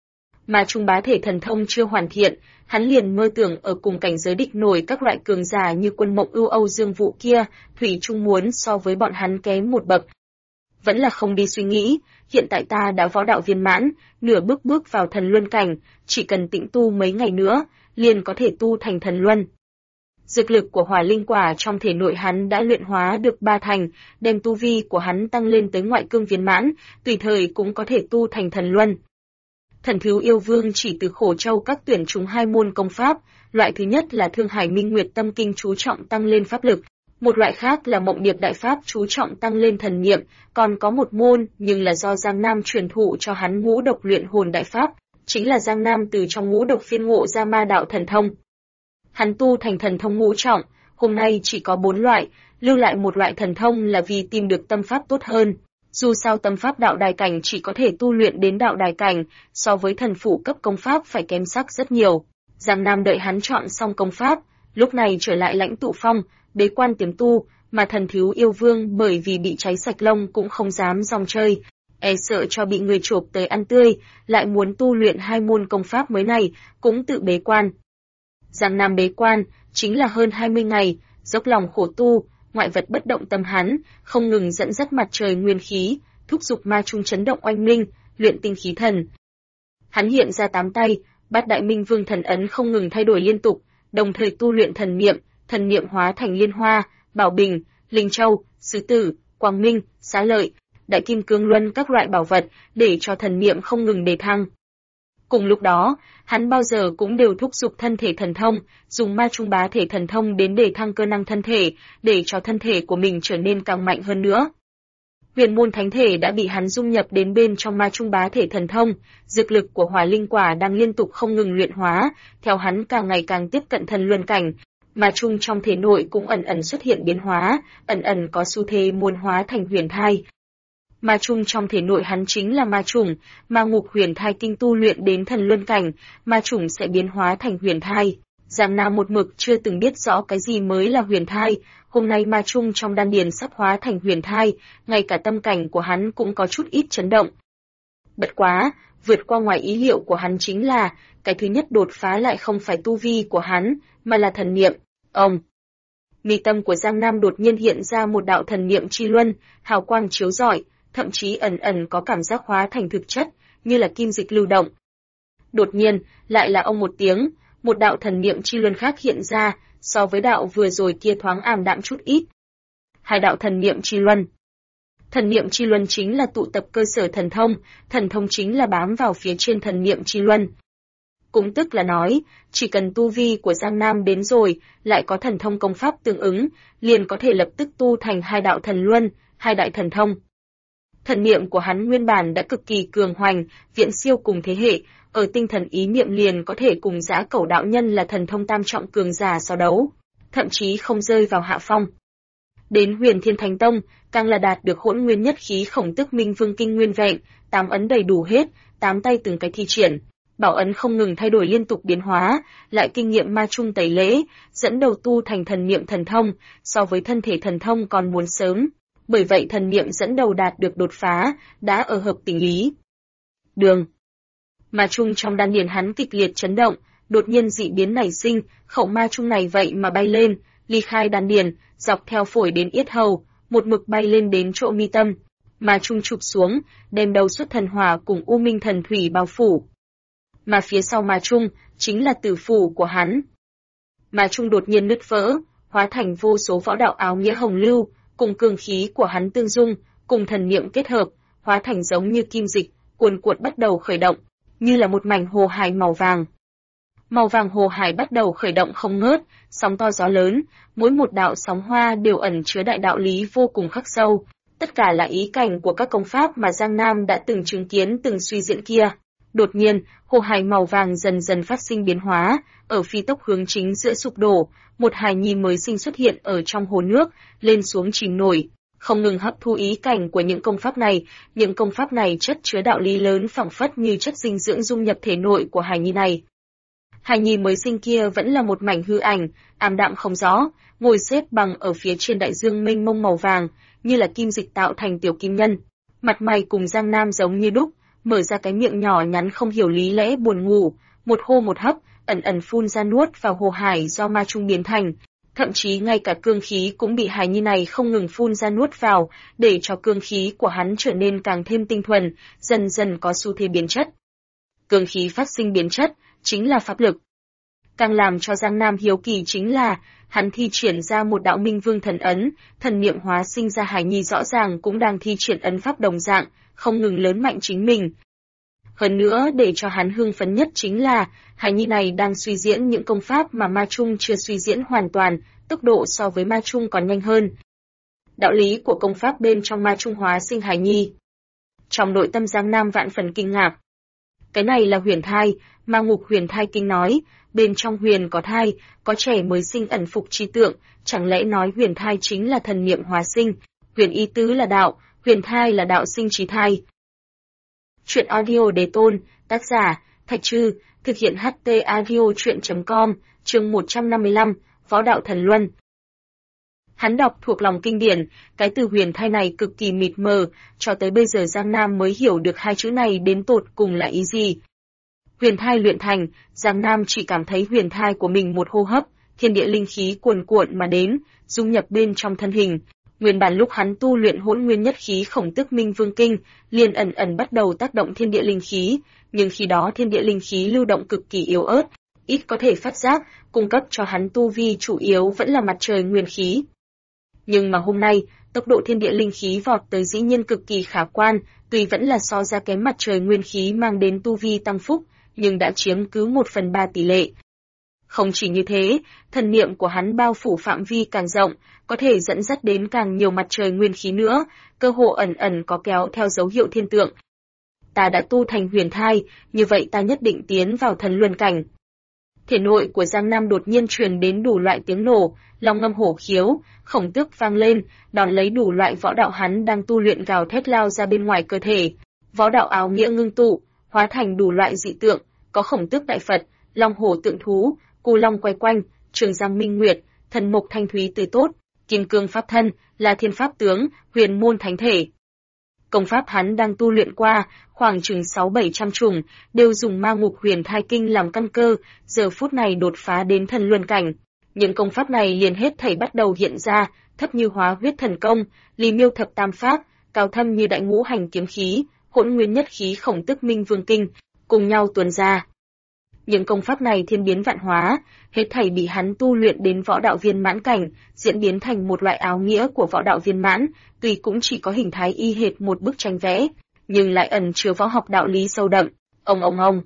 Mà trung bá thể thần thông chưa hoàn thiện, hắn liền mơ tưởng ở cùng cảnh giới địch nổi các loại cường giả như Quân Mộng Ưu, Âu Dương Vũ kia, thủy chung muốn so với bọn hắn kém một bậc. Vẫn là không đi suy nghĩ, hiện tại ta đã võ đạo viên mãn, nửa bước vào thần luân cảnh, chỉ cần tĩnh tu mấy ngày nữa, liền có thể tu thành thần luân. Dược lực của hỏa linh quả trong thể nội hắn đã luyện hóa được 3 thành, đem tu vi của hắn tăng lên tới ngoại cương viên mãn, tùy thời cũng có thể tu thành thần luân. Thần Thiếu Yêu Vương chỉ từ Khổ Châu các tuyển trúng 2 môn công pháp, loại thứ nhất là Thương Hải Minh Nguyệt Tâm Kinh chú trọng tăng lên pháp lực, một loại khác là Mộng Điệp Đại Pháp chú trọng tăng lên thần niệm, còn có một môn nhưng là do Giang Nam truyền thụ cho hắn Ngũ Độc Luyện Hồn Đại Pháp, chính là Giang Nam từ trong ngũ độc phiên ngộ ra ma đạo thần thông. Hắn tu thành thần thông ngũ trọng, hôm nay chỉ có 4 loại, lưu lại một loại thần thông là vì tìm được tâm pháp tốt hơn. Dù sao tâm pháp đạo đài cảnh chỉ có thể tu luyện đến đạo đài cảnh, so với thần phụ cấp công pháp phải kém sắc rất nhiều. Giang Nam đợi hắn chọn xong công pháp, lúc này trở lại Lãnh Tụ Phong, bế quan tiềm tu, mà Thần Thiếu Yêu Vương bởi vì bị cháy sạch lông cũng không dám rong chơi, e sợ cho bị người chộp tới ăn tươi, lại muốn tu luyện 2 môn công pháp mới này, cũng tự bế quan. Giang Nam bế quan, chính là hơn 20 ngày, dốc lòng khổ tu, ngoại vật bất động tâm hắn, không ngừng dẫn dắt mặt trời nguyên khí, thúc giục ma trung chấn động oanh minh, luyện tinh khí thần. Hắn hiện ra 8 tay, Bát Đại Minh Vương thần ấn không ngừng thay đổi liên tục, đồng thời tu luyện thần niệm hóa thành Liên Hoa, Bảo Bình, Linh Châu, Sứ Tử, Quang Minh, Xá Lợi, Đại Kim Cương Luân các loại bảo vật, để cho thần niệm không ngừng đề thăng. Cùng lúc đó, hắn bao giờ cũng đều thúc giục thân thể thần thông, dùng ma trung bá thể thần thông đến để thăng cơ năng thân thể, để cho thân thể của mình trở nên càng mạnh hơn nữa. Huyền môn thánh thể đã bị hắn dung nhập đến bên trong ma trung bá thể thần thông, dược lực của hỏa linh quả đang liên tục không ngừng luyện hóa, theo hắn càng ngày càng tiếp cận thần luân cảnh, ma trung trong thể nội cũng ẩn ẩn xuất hiện biến hóa, ẩn ẩn có xu thế muốn hóa thành huyền thai. Ma trung trong thể nội hắn chính là ma trùng, ma ngục huyền thai kinh tu luyện đến thần luân cảnh, ma trùng sẽ biến hóa thành huyền thai. Giang Nam một mực chưa từng biết rõ cái gì mới là huyền thai, hôm nay ma trung trong đan điền sắp hóa thành huyền thai, ngay cả tâm cảnh của hắn cũng có chút ít chấn động. Bất quá, vượt qua ngoài ý liệu của hắn chính là, cái thứ nhất đột phá lại không phải tu vi của hắn, mà là thần niệm. Mi tâm của Giang Nam đột nhiên hiện ra một đạo thần niệm chi luân, hào quang chiếu rọi, thậm chí ẩn ẩn có cảm giác hóa thành thực chất, như là kim dịch lưu động. Đột nhiên, lại là ông một tiếng, một đạo thần niệm chi luân khác hiện ra, so với đạo vừa rồi kia thoáng ảm đạm chút ít. 2 đạo thần niệm chi luân. Thần niệm chi luân chính là tụ tập cơ sở thần thông chính là bám vào phía trên thần niệm chi luân. Cũng tức là nói, chỉ cần tu vi của Giang Nam đến rồi, lại có thần thông công pháp tương ứng, liền có thể lập tức tu thành 2 đạo thần luân, 2 đại thần thông. Thần niệm của hắn nguyên bản đã cực kỳ cường hoành, viễn siêu cùng thế hệ, ở tinh thần ý niệm liền có thể cùng Dã Cẩu đạo nhân là thần thông tam trọng cường giả so đấu, thậm chí không rơi vào hạ phong. Đến Huyền Thiên Thánh Tông, càng là đạt được hỗn nguyên nhất khí Khổng Tức Minh Vương kinh nguyên vẹn, 8 ấn đầy đủ hết, 8 tay từng cái thi triển, bảo ấn không ngừng thay đổi liên tục biến hóa, lại kinh nghiệm ma trung tẩy lễ, dẫn đầu tu thành thần niệm thần thông, so với thân thể thần thông còn muốn sớm. Bởi vậy thần niệm dẫn đầu đạt được đột phá, đã ở hợp tình lý. Đường. Ma trung trong đan điền hắn kịch liệt chấn động, đột nhiên dị biến nảy sinh, khẩu ma trung này vậy mà bay lên, ly khai đan điền, dọc theo phổi đến yết hầu, một mực bay lên đến chỗ mi tâm. Ma trung chụp xuống, đem đầu xuất thần hỏa cùng u minh thần thủy bao phủ. Mà phía sau ma trung, chính là tử phủ của hắn. mà trung đột nhiên nứt vỡ, hóa thành vô số võ đạo áo nghĩa hồng lưu, cùng cương khí của hắn tương dung, cùng thần niệm kết hợp, hóa thành giống như kim dịch, cuồn cuộn bắt đầu khởi động, như là một mảnh hồ hải màu vàng. Màu vàng hồ hải bắt đầu khởi động không ngớt, sóng to gió lớn, mỗi một đạo sóng hoa đều ẩn chứa đại đạo lý vô cùng khắc sâu. Tất cả là ý cảnh của các công pháp mà Giang Nam đã từng chứng kiến từng suy diễn kia. Đột nhiên, hồ hải màu vàng dần dần phát sinh biến hóa, ở phi tốc hướng chính giữa sụp đổ, một hài nhi mới sinh xuất hiện ở trong hồ nước, lên xuống chìm nổi, không ngừng hấp thu ý cảnh của những công pháp này. Những công pháp này chất chứa đạo lý lớn phảng phất như chất dinh dưỡng dung nhập thể nội của hài nhi này. Hài nhi mới sinh kia vẫn là một mảnh hư ảnh, ảm đạm không rõ, ngồi xếp bằng ở phía trên đại dương mênh mông màu vàng, như là kim dịch tạo thành tiểu kim nhân. Mặt mày cùng Giang Nam giống như đúc, mở ra cái miệng nhỏ nhắn không hiểu lý lẽ buồn ngủ, một hô một hấp, ẩn ẩn phun ra nuốt vào hồ hải do ma trung biến thành. Thậm chí ngay cả cương khí cũng bị hài nhi này không ngừng phun ra nuốt vào, để cho cương khí của hắn trở nên càng thêm tinh thuần, dần dần có xu thế biến chất. Cương khí phát sinh biến chất, chính là pháp lực. Càng làm cho Giang Nam hiếu kỳ chính là, hắn thi triển ra một đạo minh vương thần ấn, thần niệm hóa sinh ra hài nhi rõ ràng cũng đang thi triển ấn pháp đồng dạng, không ngừng lớn mạnh chính mình. Hơn nữa để cho hắn hưng phấn nhất chính là, hài nhi này đang suy diễn những công pháp mà ma trung chưa suy diễn hoàn toàn, tốc độ so với ma trung còn nhanh hơn. Đạo lý của công pháp bên trong ma trung hóa sinh hài nhi. Trong nội tâm Giang Nam vạn phần kinh ngạc. Cái này là huyền thai, ma ngục huyền thai kinh nói, bên trong huyền có thai, có trẻ mới sinh ẩn phục chi tượng, chẳng lẽ nói huyền thai chính là thần niệm hóa sinh, huyền ý tứ là đạo, huyền thai là đạo sinh trí thai. Chuyện audio đề tôn, tác giả, Thạch Trư, thực hiện HT audio chuyện.com, chương 155, Võ đạo thần luân. Hắn đọc thuộc lòng kinh điển, cái từ huyền thai này cực kỳ mịt mờ, cho tới bây giờ Giang Nam mới hiểu được hai chữ này đến tột cùng là ý gì. Huyền thai luyện thành, Giang Nam chỉ cảm thấy huyền thai của mình một hô hấp, thiên địa linh khí cuồn cuộn mà đến, dung nhập bên trong thân hình. Nguyên bản lúc hắn tu luyện hỗn nguyên nhất khí khổng tức minh vương kinh, liền ẩn ẩn bắt đầu tác động thiên địa linh khí, nhưng khi đó thiên địa linh khí lưu động cực kỳ yếu ớt, ít có thể phát giác, cung cấp cho hắn tu vi chủ yếu vẫn là mặt trời nguyên khí. Nhưng mà hôm nay, tốc độ thiên địa linh khí vọt tới dĩ nhiên cực kỳ khả quan, tuy vẫn là so ra kém mặt trời nguyên khí mang đến tu vi tăng phúc, nhưng đã chiếm cứ 1/3 tỷ lệ. Không chỉ như thế, thần niệm của hắn bao phủ phạm vi càng rộng, có thể dẫn dắt đến càng nhiều mặt trời nguyên khí nữa, cơ hồ ẩn ẩn có kéo theo dấu hiệu thiên tượng. Ta đã tu thành huyền thai, như vậy ta nhất định tiến vào thần luân cảnh. Thể nội của Giang Nam đột nhiên truyền đến đủ loại tiếng nổ, long ngâm hổ khiếu, khổng tước vang lên, đón lấy đủ loại võ đạo hắn đang tu luyện gào thét lao ra bên ngoài cơ thể. Võ đạo áo nghĩa ngưng tụ, hóa thành đủ loại dị tượng, có khổng tước đại Phật, long hổ tượng thú, cù long quay quanh, trường giang minh nguyệt, thần mục thanh thúy tươi tốt, kim cương pháp thân, là thiên pháp tướng, huyền môn thánh thể. Công pháp hắn đang tu luyện qua, khoảng chừng 600-700 chủng, đều dùng ma ngục huyền thai kinh làm căn cơ, giờ phút này đột phá đến thần luân cảnh. Những công pháp này liền hết thảy bắt đầu hiện ra, thấp như hóa huyết thần công, lý miêu thập tam pháp, cao thâm như đại ngũ hành kiếm khí, hỗn nguyên nhất khí khổng tức minh vương kinh, cùng nhau tuôn ra. Những công pháp này thiên biến vạn hóa, hết thảy bị hắn tu luyện đến võ đạo viên mãn cảnh, diễn biến thành một loại áo nghĩa của võ đạo viên mãn, tuy cũng chỉ có hình thái y hệt một bức tranh vẽ, nhưng lại ẩn chứa võ học đạo lý sâu đậm. Ông.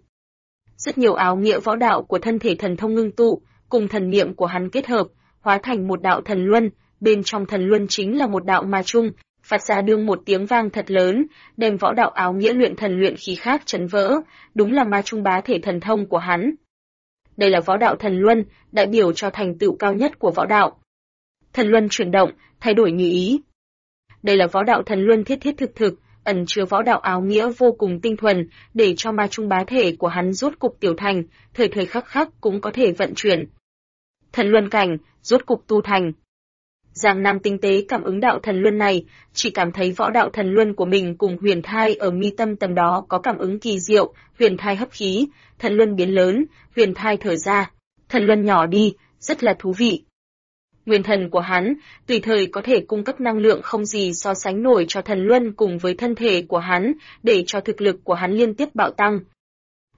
Rất nhiều áo nghĩa võ đạo của thân thể thần thông ngưng tụ, cùng thần niệm của hắn kết hợp, hóa thành một đạo thần luân, bên trong thần luân chính là một đạo ma trung, phát ra đương một tiếng vang thật lớn, đem võ đạo áo nghĩa luyện thần luyện khí khác chấn vỡ, đúng là ma trung bá thể thần thông của hắn. Đây là võ đạo thần luân, đại biểu cho thành tựu cao nhất của võ đạo. Thần luân chuyển động, thay đổi như ý. Đây là võ đạo thần luân thiết thiết thực, ẩn chứa võ đạo áo nghĩa vô cùng tinh thuần, để cho ma trung bá thể của hắn rốt cục tiểu thành, thời thời khắc khắc cũng có thể vận chuyển. Thần luân cảnh, rốt cục tu thành. Giang Nam tinh tế cảm ứng đạo thần luân này, chỉ cảm thấy võ đạo thần luân của mình cùng huyền thai ở mi tâm tầm đó có cảm ứng kỳ diệu, huyền thai hấp khí, thần luân biến lớn, huyền thai thở ra, thần luân nhỏ đi, rất là thú vị. Nguyên thần của hắn, tùy thời có thể cung cấp năng lượng không gì so sánh nổi cho thần luân cùng với thân thể của hắn, để cho thực lực của hắn liên tiếp bạo tăng.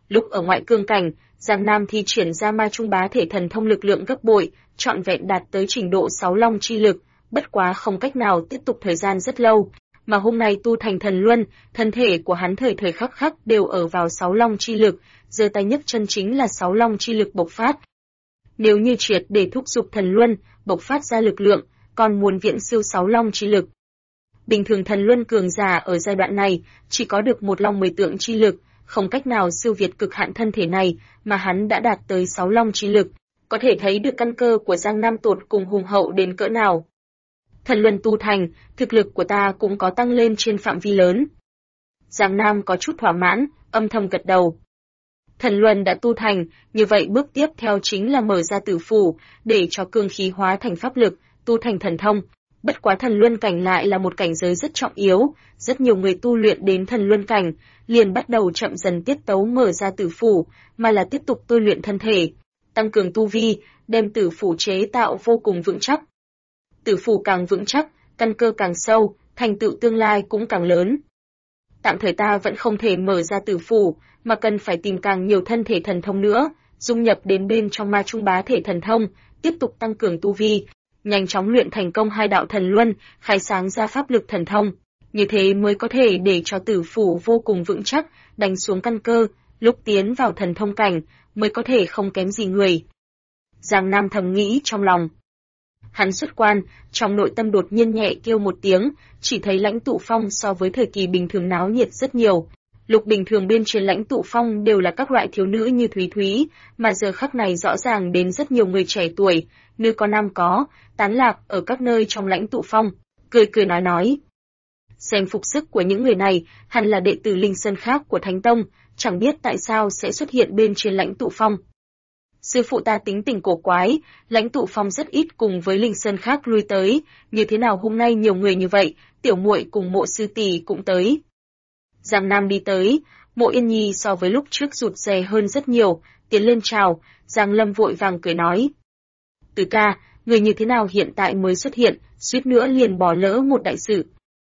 Lúc ở ngoại cương cảnh, Giang Nam thi triển ra ma trung bá thể thần thông lực lượng gấp bội, trọn vẹn đạt tới trình độ 6 long chi lực, bất quá không cách nào tiếp tục thời gian rất lâu, mà hôm nay tu thành thần luân, thân thể của hắn thời thời khắc khắc đều ở vào 6 long chi lực, giơ tay nhấc chân chính là 6 long chi lực bộc phát. Nếu như triệt để thúc giục thần luân, bộc phát ra lực lượng, còn muốn viễn siêu 6 long chi lực. Bình thường thần luân cường giả ở giai đoạn này chỉ có được 1 long 10 tượng chi lực, không cách nào siêu việt cực hạn thân thể này, mà hắn đã đạt tới 6 long chi lực, có thể thấy được căn cơ của Giang Nam tột cùng hùng hậu đến cỡ nào. Thần luân tu thành, thực lực của ta cũng có tăng lên trên phạm vi lớn. Giang Nam có chút thỏa mãn, âm thầm gật đầu. Thần luân đã tu thành, như vậy bước tiếp theo chính là mở ra tử phủ, để cho cương khí hóa thành pháp lực, tu thành thần thông. Bất quá thần luân cảnh lại là một cảnh giới rất trọng yếu, rất nhiều người tu luyện đến thần luân cảnh, liền bắt đầu chậm dần tiết tấu mở ra tử phủ, mà là tiếp tục tu luyện thân thể, tăng cường tu vi, đem tử phủ chế tạo vô cùng vững chắc. Tử phủ càng vững chắc, căn cơ càng sâu, thành tựu tương lai cũng càng lớn. Tạm thời ta vẫn không thể mở ra tử phủ, mà cần phải tìm càng nhiều thân thể thần thông nữa, dung nhập đến bên trong ma trung bá thể thần thông, tiếp tục tăng cường tu vi, nhanh chóng luyện thành công 2 đạo thần luân, khai sáng ra pháp lực thần thông. Như thế mới có thể để cho tử phủ vô cùng vững chắc, đánh xuống căn cơ, lúc tiến vào thần thông cảnh, mới có thể không kém gì người. Giang Nam thầm nghĩ trong lòng. Hắn xuất quan, trong nội tâm đột nhiên nhẹ kêu một tiếng, chỉ thấy lãnh tụ phong so với thời kỳ bình thường náo nhiệt rất nhiều. Lúc bình thường bên trên lãnh tụ phong đều là các loại thiếu nữ như Thúy Thúy, mà giờ khắc này rõ ràng đến rất nhiều người trẻ tuổi, nữ có nam có, tán lạc ở các nơi trong lãnh tụ phong, cười cười nói. Xem phục sức của những người này, hẳn là đệ tử Linh Sơn khác của Thánh Tông, chẳng biết tại sao sẽ xuất hiện bên trên lãnh tụ phong. Sư phụ ta tính tình cổ quái, lãnh tụ phong rất ít cùng với Linh Sơn khác lui tới, như thế nào hôm nay nhiều người như vậy, tiểu muội cùng Mộ sư tỷ cũng tới. Giang Nam đi tới, Mộ Yên Nhi so với lúc trước rụt rè hơn rất nhiều, tiến lên chào, Giang Lâm vội vàng cười nói. Từ ca, người như thế nào hiện tại mới xuất hiện, suýt nữa liền bỏ lỡ một đại sự.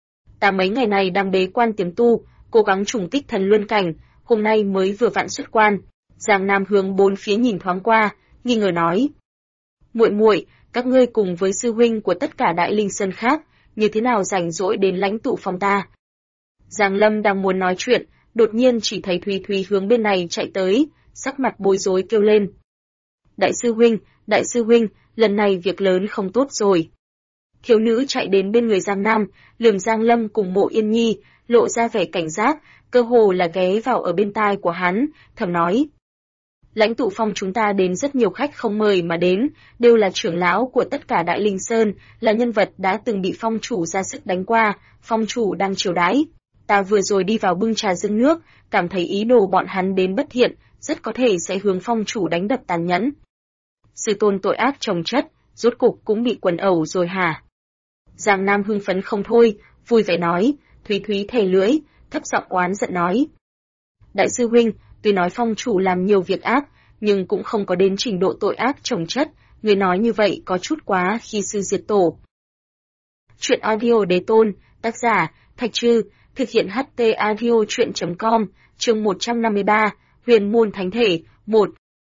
Ta mấy ngày này đang bế quan tiềm tu, cố gắng trùng kích thần luân cảnh, hôm nay mới vừa vặn xuất quan. Giang Nam hướng bốn phía nhìn thoáng qua, nghi ngờ nói. Muội muội, các ngươi cùng với sư huynh của tất cả đại linh sơn khác, như thế nào rảnh rỗi đến lãnh tụ phòng ta? Giang Lâm đang muốn nói chuyện, đột nhiên chỉ thấy Thúy Thúy hướng bên này chạy tới, sắc mặt bối rối kêu lên. Đại sư huynh, lần này việc lớn không tốt rồi. Thiếu nữ chạy đến bên người Giang Nam, lườm Giang Lâm cùng Mộ Yên Nhi, lộ ra vẻ cảnh giác, cơ hồ là ghé vào ở bên tai của hắn, thầm nói. Lãnh tụ phong chúng ta đến rất nhiều khách không mời mà đến, đều là trưởng lão của tất cả Đại Linh Sơn, là nhân vật đã từng bị phong chủ ra sức đánh qua, phong chủ đang chiều đãi. Ta vừa rồi đi vào bưng trà dâng nước, cảm thấy ý đồ bọn hắn đến bất thiện, rất có thể sẽ hướng phong chủ đánh đập tàn nhẫn. Sư tôn tội ác chồng chất, rốt cục cũng bị quần ẩu rồi hả? Giang Nam hưng phấn không thôi, vui vẻ nói, Thúy Thúy thè lưỡi, thấp giọng oán giận nói. Đại sư huynh, tuy nói phong chủ làm nhiều việc ác, nhưng cũng không có đến trình độ tội ác chồng chất, người nói như vậy có chút quá khi sư diệt tổ. Chuyện audio đế tôn, tác giả, Thạch Trư, thực hiện HT audio chuyện.com, chương 153, Huyền môn thánh thể, 1.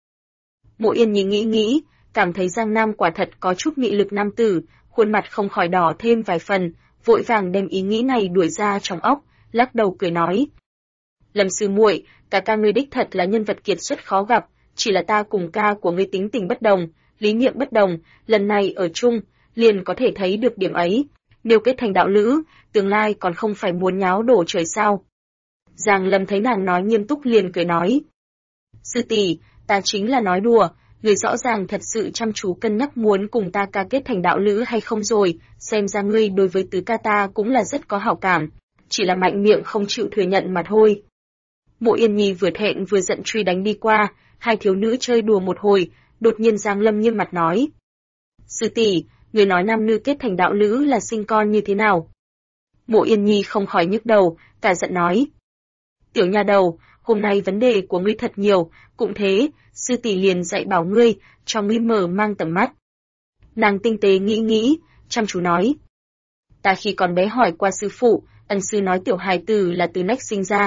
Mộ Yên Nhi nghĩ, cảm thấy Giang Nam quả thật có chút nghị lực nam tử, khuôn mặt không khỏi đỏ thêm vài phần, vội vàng đem ý nghĩ này đuổi ra trong óc, lắc đầu cười nói. Lâm sư muội, ca ngươi đích thật là nhân vật kiệt xuất khó gặp, chỉ là ta cùng ca của ngươi tính tình bất đồng, lý niệm bất đồng, lần này ở chung, liền có thể thấy được điểm ấy. Nếu kết thành đạo lữ, tương lai còn không phải muốn nháo đổ trời sao. Giang Lâm thấy nàng nói nghiêm túc liền cười nói. Sư tỷ, ta chính là nói đùa, người rõ ràng thật sự chăm chú cân nhắc muốn cùng ta ca kết thành đạo lữ hay không rồi, xem ra ngươi đối với tứ ca ta cũng là rất có hảo cảm, chỉ là mạnh miệng không chịu thừa nhận mà thôi. Mộ Yên Nhi vừa thẹn vừa giận truy đánh đi qua, hai thiếu nữ chơi đùa một hồi, đột nhiên Giang Lâm nghiêm mặt nói. Sư tỷ, người nói nam nữ kết thành đạo lữ là sinh con như thế nào? Mộ Yên Nhi không khỏi nhức đầu, cả giận nói. Tiểu nha đầu, hôm nay vấn đề của ngươi thật nhiều, cũng thế, sư tỷ liền dạy bảo ngươi, cho ngươi mở mang tầm mắt. Nàng tinh tế nghĩ, chăm chú nói. Ta khi còn bé hỏi qua sư phụ, ân sư nói tiểu hài tử là từ nách sinh ra,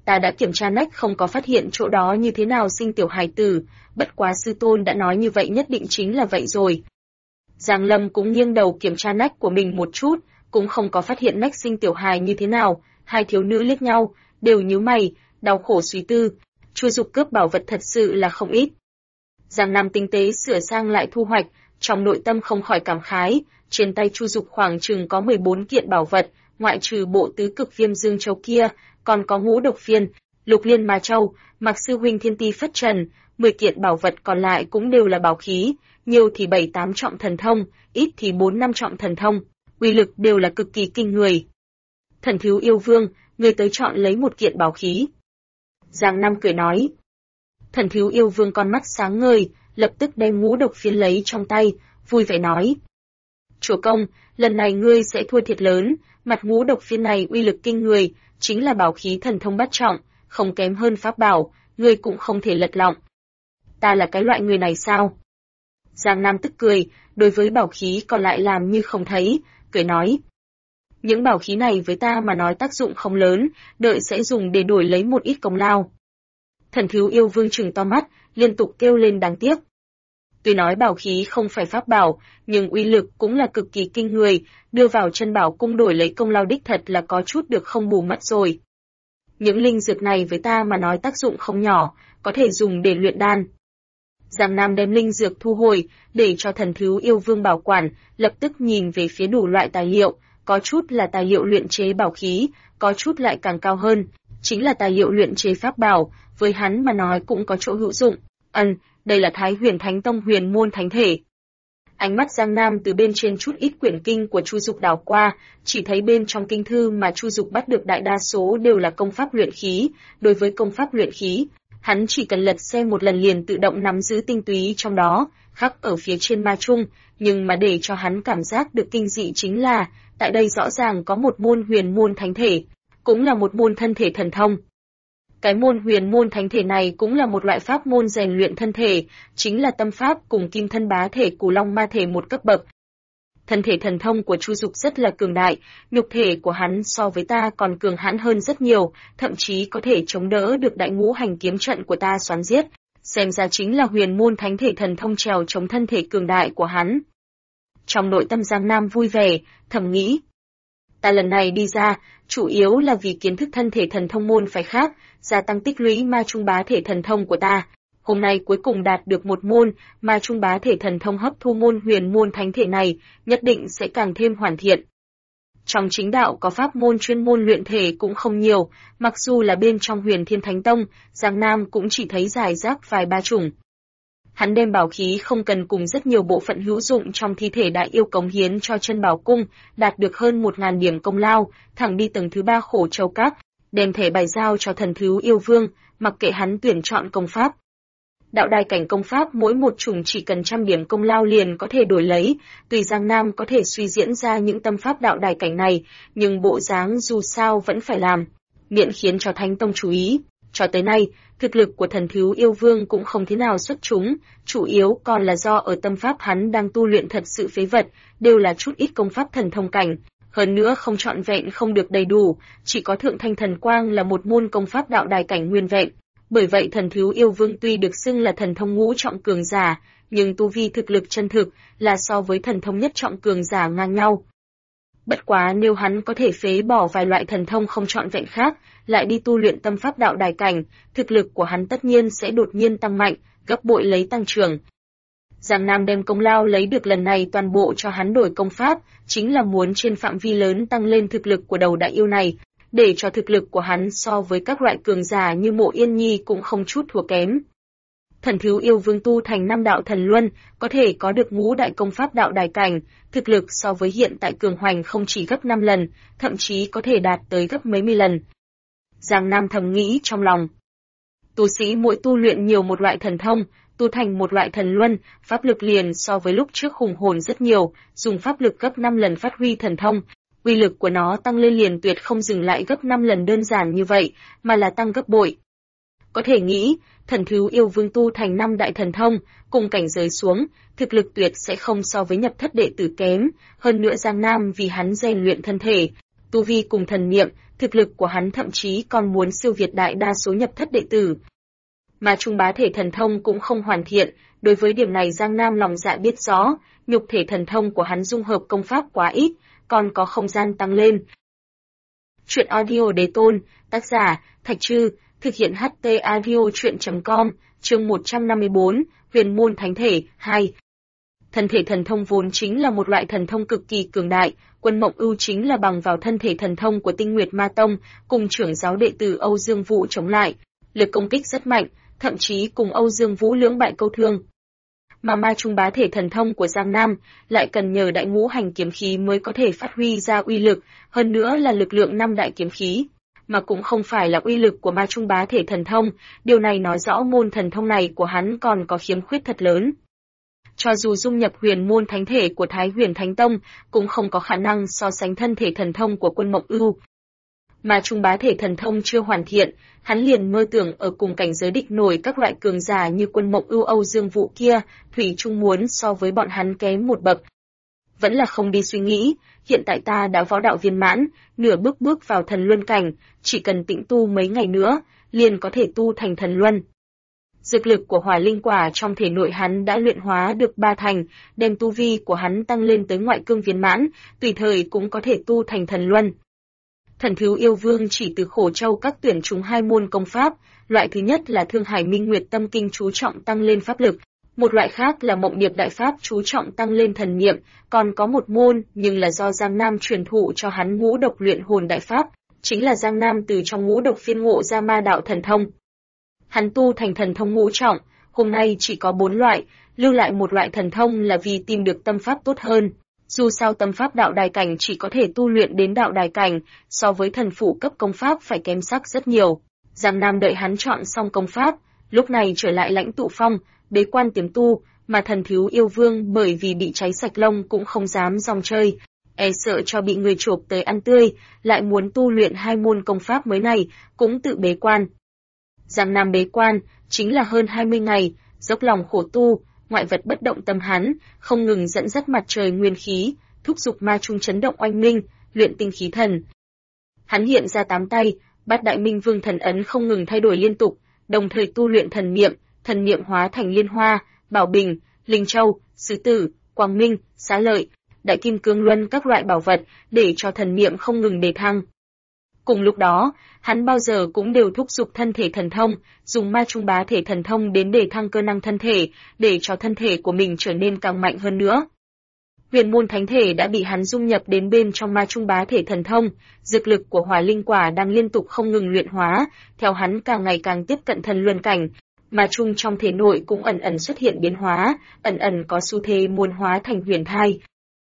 Ta đã kiểm tra nách không có phát hiện chỗ đó như thế nào sinh tiểu hài tử, bất quá sư tôn đã nói như vậy nhất định chính là vậy rồi. Giang Lâm cũng nghiêng đầu kiểm tra nách của mình một chút, cũng không có phát hiện nách sinh tiểu hài như thế nào. Hai thiếu nữ liếc nhau, đều nhíu mày, đau khổ suy tư. Chu Dục cướp bảo vật thật sự là không ít. Giang Nam tinh tế sửa sang lại thu hoạch, trong nội tâm không khỏi cảm khái. Trên tay Chu Dục khoảng chừng có 14 kiện bảo vật, ngoại trừ bộ tứ cực viêm dương châu kia, còn có ngũ độc phiên, lục liên ma châu, Mạc sư huynh thiên ti phất trần. 10 kiện bảo vật còn lại cũng đều là bảo khí, nhiều thì 7-8 trọng thần thông, ít thì 4-5 trọng thần thông, uy lực đều là cực kỳ kinh người. Thần thiếu yêu vương, người tới chọn lấy một kiện bảo khí. Giang Nam cười nói. Thần thiếu yêu vương con mắt sáng ngời, lập tức đem ngũ độc phiến lấy trong tay, vui vẻ nói. Chúa công, lần này ngươi sẽ thua thiệt lớn, mặt ngũ độc phiến này uy lực kinh người, chính là bảo khí thần thông bát trọng, không kém hơn pháp bảo, ngươi cũng không thể lật lọng. Ta là cái loại người này sao? Giang Nam tức cười, đối với bảo khí còn lại làm như không thấy, cười nói. Những bảo khí này với ta mà nói tác dụng không lớn, đợi sẽ dùng để đổi lấy một ít công lao. Thần thiếu yêu vương trừng to mắt, liên tục kêu lên đáng tiếc. Tuy nói bảo khí không phải pháp bảo, nhưng uy lực cũng là cực kỳ kinh người, đưa vào chân bảo cung đổi lấy công lao đích thật là có chút được không bù mất rồi. Những linh dược này với ta mà nói tác dụng không nhỏ, có thể dùng để luyện đan. Giang Nam đem linh dược thu hồi, để cho thần thiếu yêu vương bảo quản, lập tức nhìn về phía đủ loại tài liệu, có chút là tài liệu luyện chế bảo khí, có chút lại càng cao hơn, chính là tài liệu luyện chế pháp bảo, với hắn mà nói cũng có chỗ hữu dụng. Đây là Thái Huyền Thánh Tông huyền môn thánh thể. Ánh mắt Giang Nam từ bên trên chút ít quyển kinh của Chu Dục đảo qua, chỉ thấy bên trong kinh thư mà Chu Dục bắt được đại đa số đều là công pháp luyện khí, đối với công pháp luyện khí, hắn chỉ cần lật xem một lần liền tự động nắm giữ tinh túy trong đó, khắc ở phía trên ma chung, nhưng mà để cho hắn cảm giác được kinh dị chính là, tại đây rõ ràng có một môn huyền môn thánh thể, cũng là một môn thân thể thần thông. Cái môn huyền môn thánh thể này cũng là một loại pháp môn rèn luyện thân thể, chính là tâm pháp cùng kim thân bá thể cửu long ma thể một cấp bậc. Thân thể thần thông của Chu Dục rất là cường đại, nhục thể của hắn so với ta còn cường hãn hơn rất nhiều, thậm chí có thể chống đỡ được đại ngũ hành kiếm trận của ta xoắn giết. Xem ra chính là huyền môn thánh thể thần thông trèo chống thân thể cường đại của hắn. Trong nội tâm Giang Nam vui vẻ, thầm nghĩ. Ta lần này đi ra, chủ yếu là vì kiến thức thân thể thần thông môn phải khác, gia tăng tích lũy ma trung bá thể thần thông của ta. Hôm nay cuối cùng đạt được một môn, ma trung bá thể thần thông hấp thu môn huyền môn thánh thể này, nhất định sẽ càng thêm hoàn thiện. Trong chính đạo có pháp môn chuyên môn luyện thể cũng không nhiều, mặc dù là bên trong Huyền Thiên Thánh Tông, Giang Nam cũng chỉ thấy rải rác vài ba chủng. Hắn đem bảo khí không cần cùng rất nhiều bộ phận hữu dụng trong thi thể đại yêu cống hiến cho chân bảo cung, đạt được hơn 1000 điểm công lao, thẳng đi tầng thứ 3 Khổ Châu Các, đem thể bài giao cho thần thiếu yêu vương, mặc kệ hắn tuyển chọn công pháp. Đạo đài cảnh công pháp mỗi một chủng chỉ cần 100 điểm công lao liền có thể đổi lấy, tùy Giang Nam có thể suy diễn ra những tâm pháp đạo đài cảnh này, nhưng bộ dáng dù sao vẫn phải làm, miễn khiến cho Thánh Tông chú ý. Cho tới nay, thực lực của thần thiếu yêu vương cũng không thế nào xuất chúng, chủ yếu còn là do ở tâm pháp hắn đang tu luyện thật sự phế vật, đều là chút ít công pháp thần thông cảnh, hơn nữa không trọn vẹn không được đầy đủ, chỉ có Thượng Thanh Thần Quang là một môn công pháp đạo đài cảnh nguyên vẹn. Bởi vậy thần thiếu yêu vương tuy được xưng là thần thông ngũ trọng cường giả, nhưng tu vi thực lực chân thực là so với thần thông nhất trọng cường giả ngang nhau. Bất quá nếu hắn có thể phế bỏ vài loại thần thông không trọn vẹn khác, lại đi tu luyện tâm pháp đạo đài cảnh, thực lực của hắn tất nhiên sẽ đột nhiên tăng mạnh, gấp bội lấy tăng trưởng. Giang Nam đem công lao lấy được lần này toàn bộ cho hắn đổi công pháp, chính là muốn trên phạm vi lớn tăng lên thực lực của đầu đại yêu này, để cho thực lực của hắn so với các loại cường giả như Mộ Yên Nhi cũng không chút thua kém. Thần thiếu yêu vương tu thành 5 đạo thần luân, có thể có được ngũ đại công pháp đạo đài cảnh, thực lực so với hiện tại cường hoành không chỉ gấp 5 lần, thậm chí có thể đạt tới gấp mấy mươi lần. Giang Nam thầm nghĩ trong lòng. Tu sĩ mỗi tu luyện nhiều một loại thần thông, tu thành một loại thần luân, pháp lực liền so với lúc trước hùng hồn rất nhiều, dùng pháp lực gấp 5 lần phát huy thần thông. Uy lực của nó tăng lên liền tuyệt không dừng lại gấp 5 lần đơn giản như vậy, mà là tăng gấp bội. Có thể nghĩ, thần thiếu yêu vương tu thành 5 đại thần thông, cùng cảnh giới xuống, thực lực tuyệt sẽ không so với nhập thất đệ tử kém, hơn nữa Giang Nam vì hắn rèn luyện thân thể, tu vi cùng thần niệm, thực lực của hắn thậm chí còn muốn siêu việt đại đa số nhập thất đệ tử. Mà Trung Bá thể thần thông cũng không hoàn thiện, đối với điểm này Giang Nam lòng dạ biết rõ, nhục thể thần thông của hắn dung hợp công pháp quá ít, còn có không gian tăng lên. Truyện audio đế tôn, tác giả, Thạch Trư, thực hiện HT audio truyện.com, chương 154, Huyền môn thánh thể, 2. Thân thể thần thông vốn chính là một loại thần thông cực kỳ cường đại, Quân Mộng Ưu chính là bằng vào thân thể thần thông của Tinh Nguyệt Ma Tông, cùng trưởng giáo đệ tử Âu Dương Vũ chống lại, lực công kích rất mạnh, thậm chí cùng Âu Dương Vũ lưỡng bại câu thương. Mà Ma Trung Bá thể thần thông của Giang Nam lại cần nhờ đại ngũ hành kiếm khí mới có thể phát huy ra uy lực, hơn nữa là lực lượng năm đại kiếm khí, mà cũng không phải là uy lực của Ma Trung Bá thể thần thông, điều này nói rõ môn thần thông này của hắn còn có khiếm khuyết thật lớn. Cho dù dung nhập huyền môn thánh thể của Thái Huyền Thánh Tông, cũng không có khả năng so sánh thân thể thần thông của Quân Mộng Ưu. Mà Trung Bá thể thần thông chưa hoàn thiện, hắn liền mơ tưởng ở cùng cảnh giới địch nổi các loại cường giả như Quân Mộng Ưu Âu Dương Vũ kia, thủy chung muốn so với bọn hắn kém một bậc. Vẫn là không đi suy nghĩ, hiện tại ta đã võ đạo viên mãn, nửa bước vào thần luân cảnh, chỉ cần tĩnh tu mấy ngày nữa, liền có thể tu thành thần luân. Dược lực của hỏa linh quả trong thể nội hắn đã luyện hóa được 3 thành, đem tu vi của hắn tăng lên tới ngoại cương viên mãn, tùy thời cũng có thể tu thành thần luân. Thần Thiếu Yêu Vương chỉ từ Khổ Châu các tuyển trúng 2 môn công pháp, loại thứ nhất là Thương Hải Minh Nguyệt Tâm Kinh chú trọng tăng lên pháp lực, một loại khác là Mộng Điệp Đại Pháp chú trọng tăng lên thần niệm, còn có một môn nhưng là do Giang Nam truyền thụ cho hắn Ngũ Độc Luyện Hồn Đại Pháp, chính là Giang Nam từ trong ngũ độc phiên ngộ ra ma đạo thần thông. Hắn tu thành thần thông ngũ trọng, hôm nay chỉ có 4 loại, lưu lại một loại thần thông là vì tìm được tâm pháp tốt hơn. Dù sao tâm pháp đạo đài cảnh chỉ có thể tu luyện đến đạo đài cảnh, so với thần phủ cấp công pháp phải kém sắc rất nhiều. Giang Nam đợi hắn chọn xong công pháp, lúc này trở lại Lãnh Tụ Phong, bế quan tiềm tu, mà Thần Thiếu Yêu Vương bởi vì bị cháy sạch lông cũng không dám dòng chơi, e sợ cho bị người chộp tới ăn tươi, lại muốn tu luyện 2 môn công pháp mới này, cũng tự bế quan. Giang Nam bế quan, chính là hơn 20 ngày, dốc lòng khổ tu, ngoại vật bất động tâm hắn, không ngừng dẫn dắt mặt trời nguyên khí, thúc giục ma trung chấn động oanh minh, luyện tinh khí thần. Hắn hiện ra 8 tay, Bát Đại Minh Vương thần ấn không ngừng thay đổi liên tục, đồng thời tu luyện thần niệm hóa thành Liên Hoa, Bảo Bình, Linh Châu, Sứ Tử, Quang Minh, Xá Lợi, Đại Kim Cương Luân các loại bảo vật, để cho thần niệm không ngừng đề thăng. Cùng lúc đó, hắn bao giờ cũng đều thúc giục thân thể thần thông, dùng Ma Trung Bá thể thần thông đến để thăng cơ năng thân thể, để cho thân thể của mình trở nên càng mạnh hơn nữa. Huyền môn thánh thể đã bị hắn dung nhập đến bên trong Ma Trung Bá thể thần thông, dược lực của hỏa linh quả đang liên tục không ngừng luyện hóa, theo hắn càng ngày càng tiếp cận thần luân cảnh, Ma Trung trong thể nội cũng ẩn ẩn xuất hiện biến hóa, ẩn ẩn có xu thế muốn hóa thành huyền thai.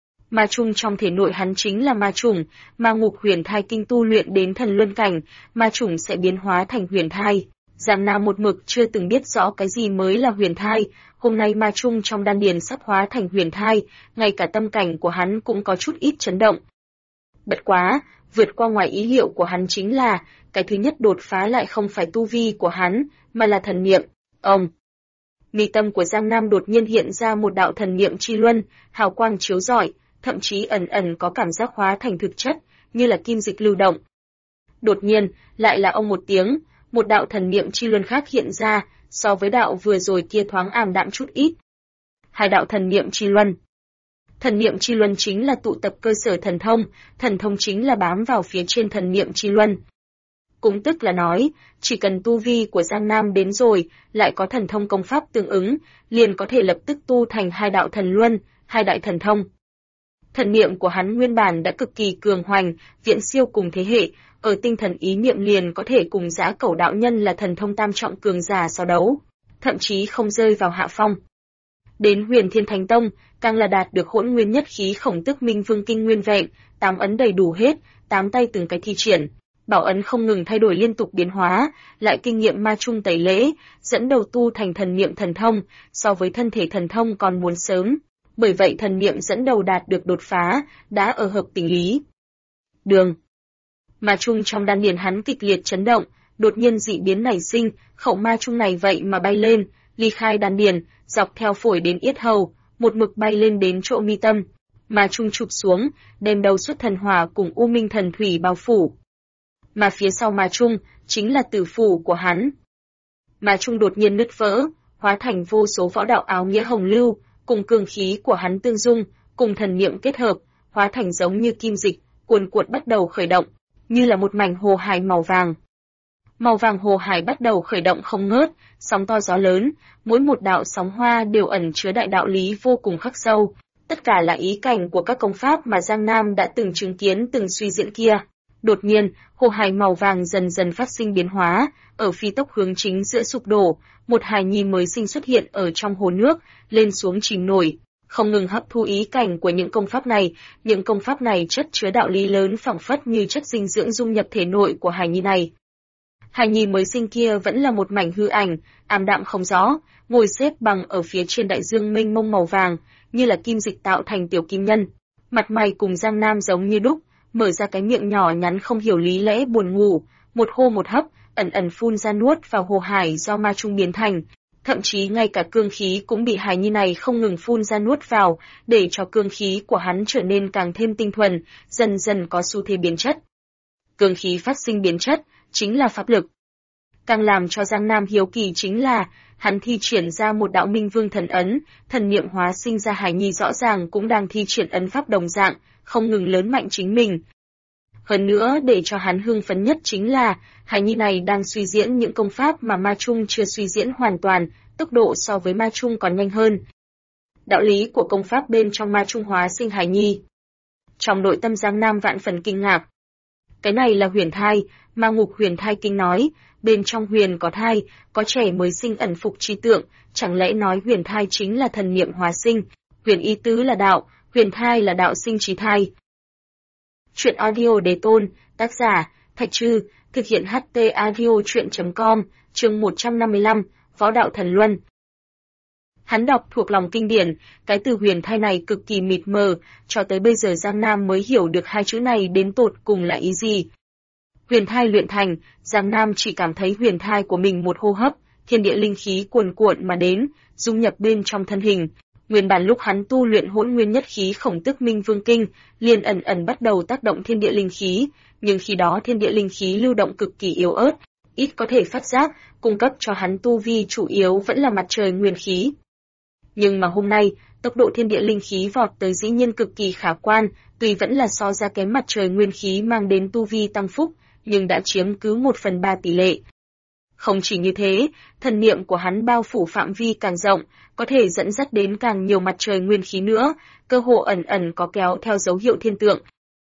Ma Trung trong thể nội hắn chính là ma chủng, ma ngục huyền thai kinh tu luyện đến thần luân cảnh, ma chủng sẽ biến hóa thành huyền thai. Giang Nam một mực chưa từng biết rõ cái gì mới là huyền thai, hôm nay ma Trung trong đan điền sắp hóa thành huyền thai, ngay cả tâm cảnh của hắn cũng có chút ít chấn động. Bất quá, vượt qua ngoài ý liệu của hắn chính là, cái thứ nhất đột phá lại không phải tu vi của hắn, mà là thần niệm. Mi tâm của Giang Nam đột nhiên hiện ra một đạo thần niệm chi luân, hào quang chiếu rọi, thậm chí ẩn ẩn có cảm giác hóa thành thực chất, như là kim dịch lưu động. Đột nhiên, lại là ông một tiếng, một đạo thần niệm chi luân khác hiện ra, so với đạo vừa rồi kia thoáng ảm đạm chút ít. 2 đạo thần niệm chi luân. Thần niệm chi luân chính là tụ tập cơ sở thần thông chính là bám vào phía trên thần niệm chi luân. Cũng tức là nói, chỉ cần tu vi của Giang Nam đến rồi, lại có thần thông công pháp tương ứng, liền có thể lập tức tu thành 2 đạo thần luân, 2 đại thần thông. Thần niệm của hắn nguyên bản đã cực kỳ cường hoành, viễn siêu cùng thế hệ, ở tinh thần ý niệm liền có thể cùng Dã Cẩu đạo nhân là thần thông tam trọng cường giả so đấu, thậm chí không rơi vào hạ phong. Đến Huyền Thiên Thánh Tông, càng là đạt được hỗn nguyên nhất khí Khổng Tức Minh Vương kinh nguyên vẹn, 8 ấn đầy đủ hết, 8 tay từng cái thi triển, bảo ấn không ngừng thay đổi liên tục biến hóa, lại kinh nghiệm ma trung tẩy lễ, dẫn đầu tu thành thần niệm thần thông, so với thân thể thần thông còn muốn sớm. Bởi vậy thần niệm dẫn đầu đạt được đột phá, đã ở hợp tình lý. Đường. Ma trung trong đan điền hắn kịch liệt chấn động, đột nhiên dị biến nảy sinh, khẩu ma trung này vậy mà bay lên, ly khai đan điền, dọc theo phổi đến yết hầu, một mực bay lên đến chỗ mi tâm. Ma Trung chụp xuống, đem đầu xuất thần hỏa cùng U Minh thần thủy bao phủ. Mà phía sau Ma Trung, chính là tử phủ của hắn. Ma Trung đột nhiên nứt vỡ, hóa thành vô số võ đạo áo nghĩa hồng lưu, cùng cường khí của hắn tương dung, cùng thần niệm kết hợp, hóa thành giống như kim dịch, cuồn cuộn bắt đầu khởi động, như là một mảnh hồ hải màu vàng. Màu vàng hồ hải bắt đầu khởi động không ngớt, sóng to gió lớn, mỗi một đạo sóng hoa đều ẩn chứa đại đạo lý vô cùng khắc sâu, tất cả là ý cảnh của các công pháp mà Giang Nam đã từng chứng kiến từng suy diễn kia. Đột nhiên, hồ hải màu vàng dần dần phát sinh biến hóa, ở phi tốc hướng chính giữa sụp đổ, một hài nhi mới sinh xuất hiện ở trong hồ nước, lên xuống chìm nổi, không ngừng hấp thu ý cảnh của những công pháp này, những công pháp này chất chứa đạo lý lớn phảng phất như chất dinh dưỡng dung nhập thể nội của hài nhi này. Hài nhi mới sinh kia vẫn là một mảnh hư ảnh, ảm đạm không rõ, ngồi xếp bằng ở phía trên đại dương mênh mông màu vàng, như là kim dịch tạo thành tiểu kim nhân. Mặt mày cùng Giang Nam giống như đúc, mở ra cái miệng nhỏ nhắn không hiểu lý lẽ buồn ngủ, một hô một hấp, ẩn ẩn phun ra nuốt vào hồ hải do ma trung biến thành. Thậm chí ngay cả cương khí cũng bị hài nhi này không ngừng phun ra nuốt vào, để cho cương khí của hắn trở nên càng thêm tinh thuần, dần dần có xu thế biến chất. Cương khí phát sinh biến chất, chính là pháp lực. Càng làm cho Giang Nam hiếu kỳ chính là, hắn thi triển ra một đạo minh vương thần ấn, thần niệm hóa sinh ra hài nhi rõ ràng cũng đang thi triển ấn pháp đồng dạng, không ngừng lớn mạnh chính mình. Hơn nữa để cho hắn hưng phấn nhất chính là, hài nhi này đang suy diễn những công pháp mà ma trung chưa suy diễn hoàn toàn, tốc độ so với ma trung còn nhanh hơn. Đạo lý của công pháp bên trong ma trung hóa sinh hài nhi. Trong nội tâm Giang Nam vạn phần kinh ngạc. Cái này là huyền thai, Ma Ngục Huyền Thai Kinh nói, bên trong huyền có thai, có trẻ mới sinh ẩn phục trí tượng, chẳng lẽ nói huyền thai chính là thần niệm hóa sinh, huyền ý tứ là đạo, huyền thai là đạo sinh trí thai. Chuyện audio đề tôn, tác giả, Thạch Trư, thực hiện HT audio chuyện.com, chương 155, Võ đạo thần luân. Hắn đọc thuộc lòng kinh điển, cái từ huyền thai này cực kỳ mịt mờ, cho tới bây giờ Giang Nam mới hiểu được hai chữ này đến tột cùng là ý gì. Huyền thai luyện thành, Giang Nam chỉ cảm thấy huyền thai của mình một hô hấp, thiên địa linh khí cuồn cuộn mà đến, dung nhập bên trong thân hình. Nguyên bản lúc hắn tu luyện Hỗn Nguyên Nhất Khí Khổng Tức Minh Vương Kinh, liền ẩn ẩn bắt đầu tác động thiên địa linh khí, nhưng khi đó thiên địa linh khí lưu động cực kỳ yếu ớt, ít có thể phát giác, cung cấp cho hắn tu vi chủ yếu vẫn là mặt trời nguyên khí. Nhưng mà hôm nay, tốc độ thiên địa linh khí vọt tới dĩ nhiên cực kỳ khả quan, tuy vẫn là so ra kém mặt trời nguyên khí mang đến tu vi tăng phúc, nhưng đã chiếm cứ 1/3 tỷ lệ. Không chỉ như thế, thần niệm của hắn bao phủ phạm vi càng rộng, có thể dẫn dắt đến càng nhiều mặt trời nguyên khí nữa, cơ hồ ẩn ẩn có kéo theo dấu hiệu thiên tượng.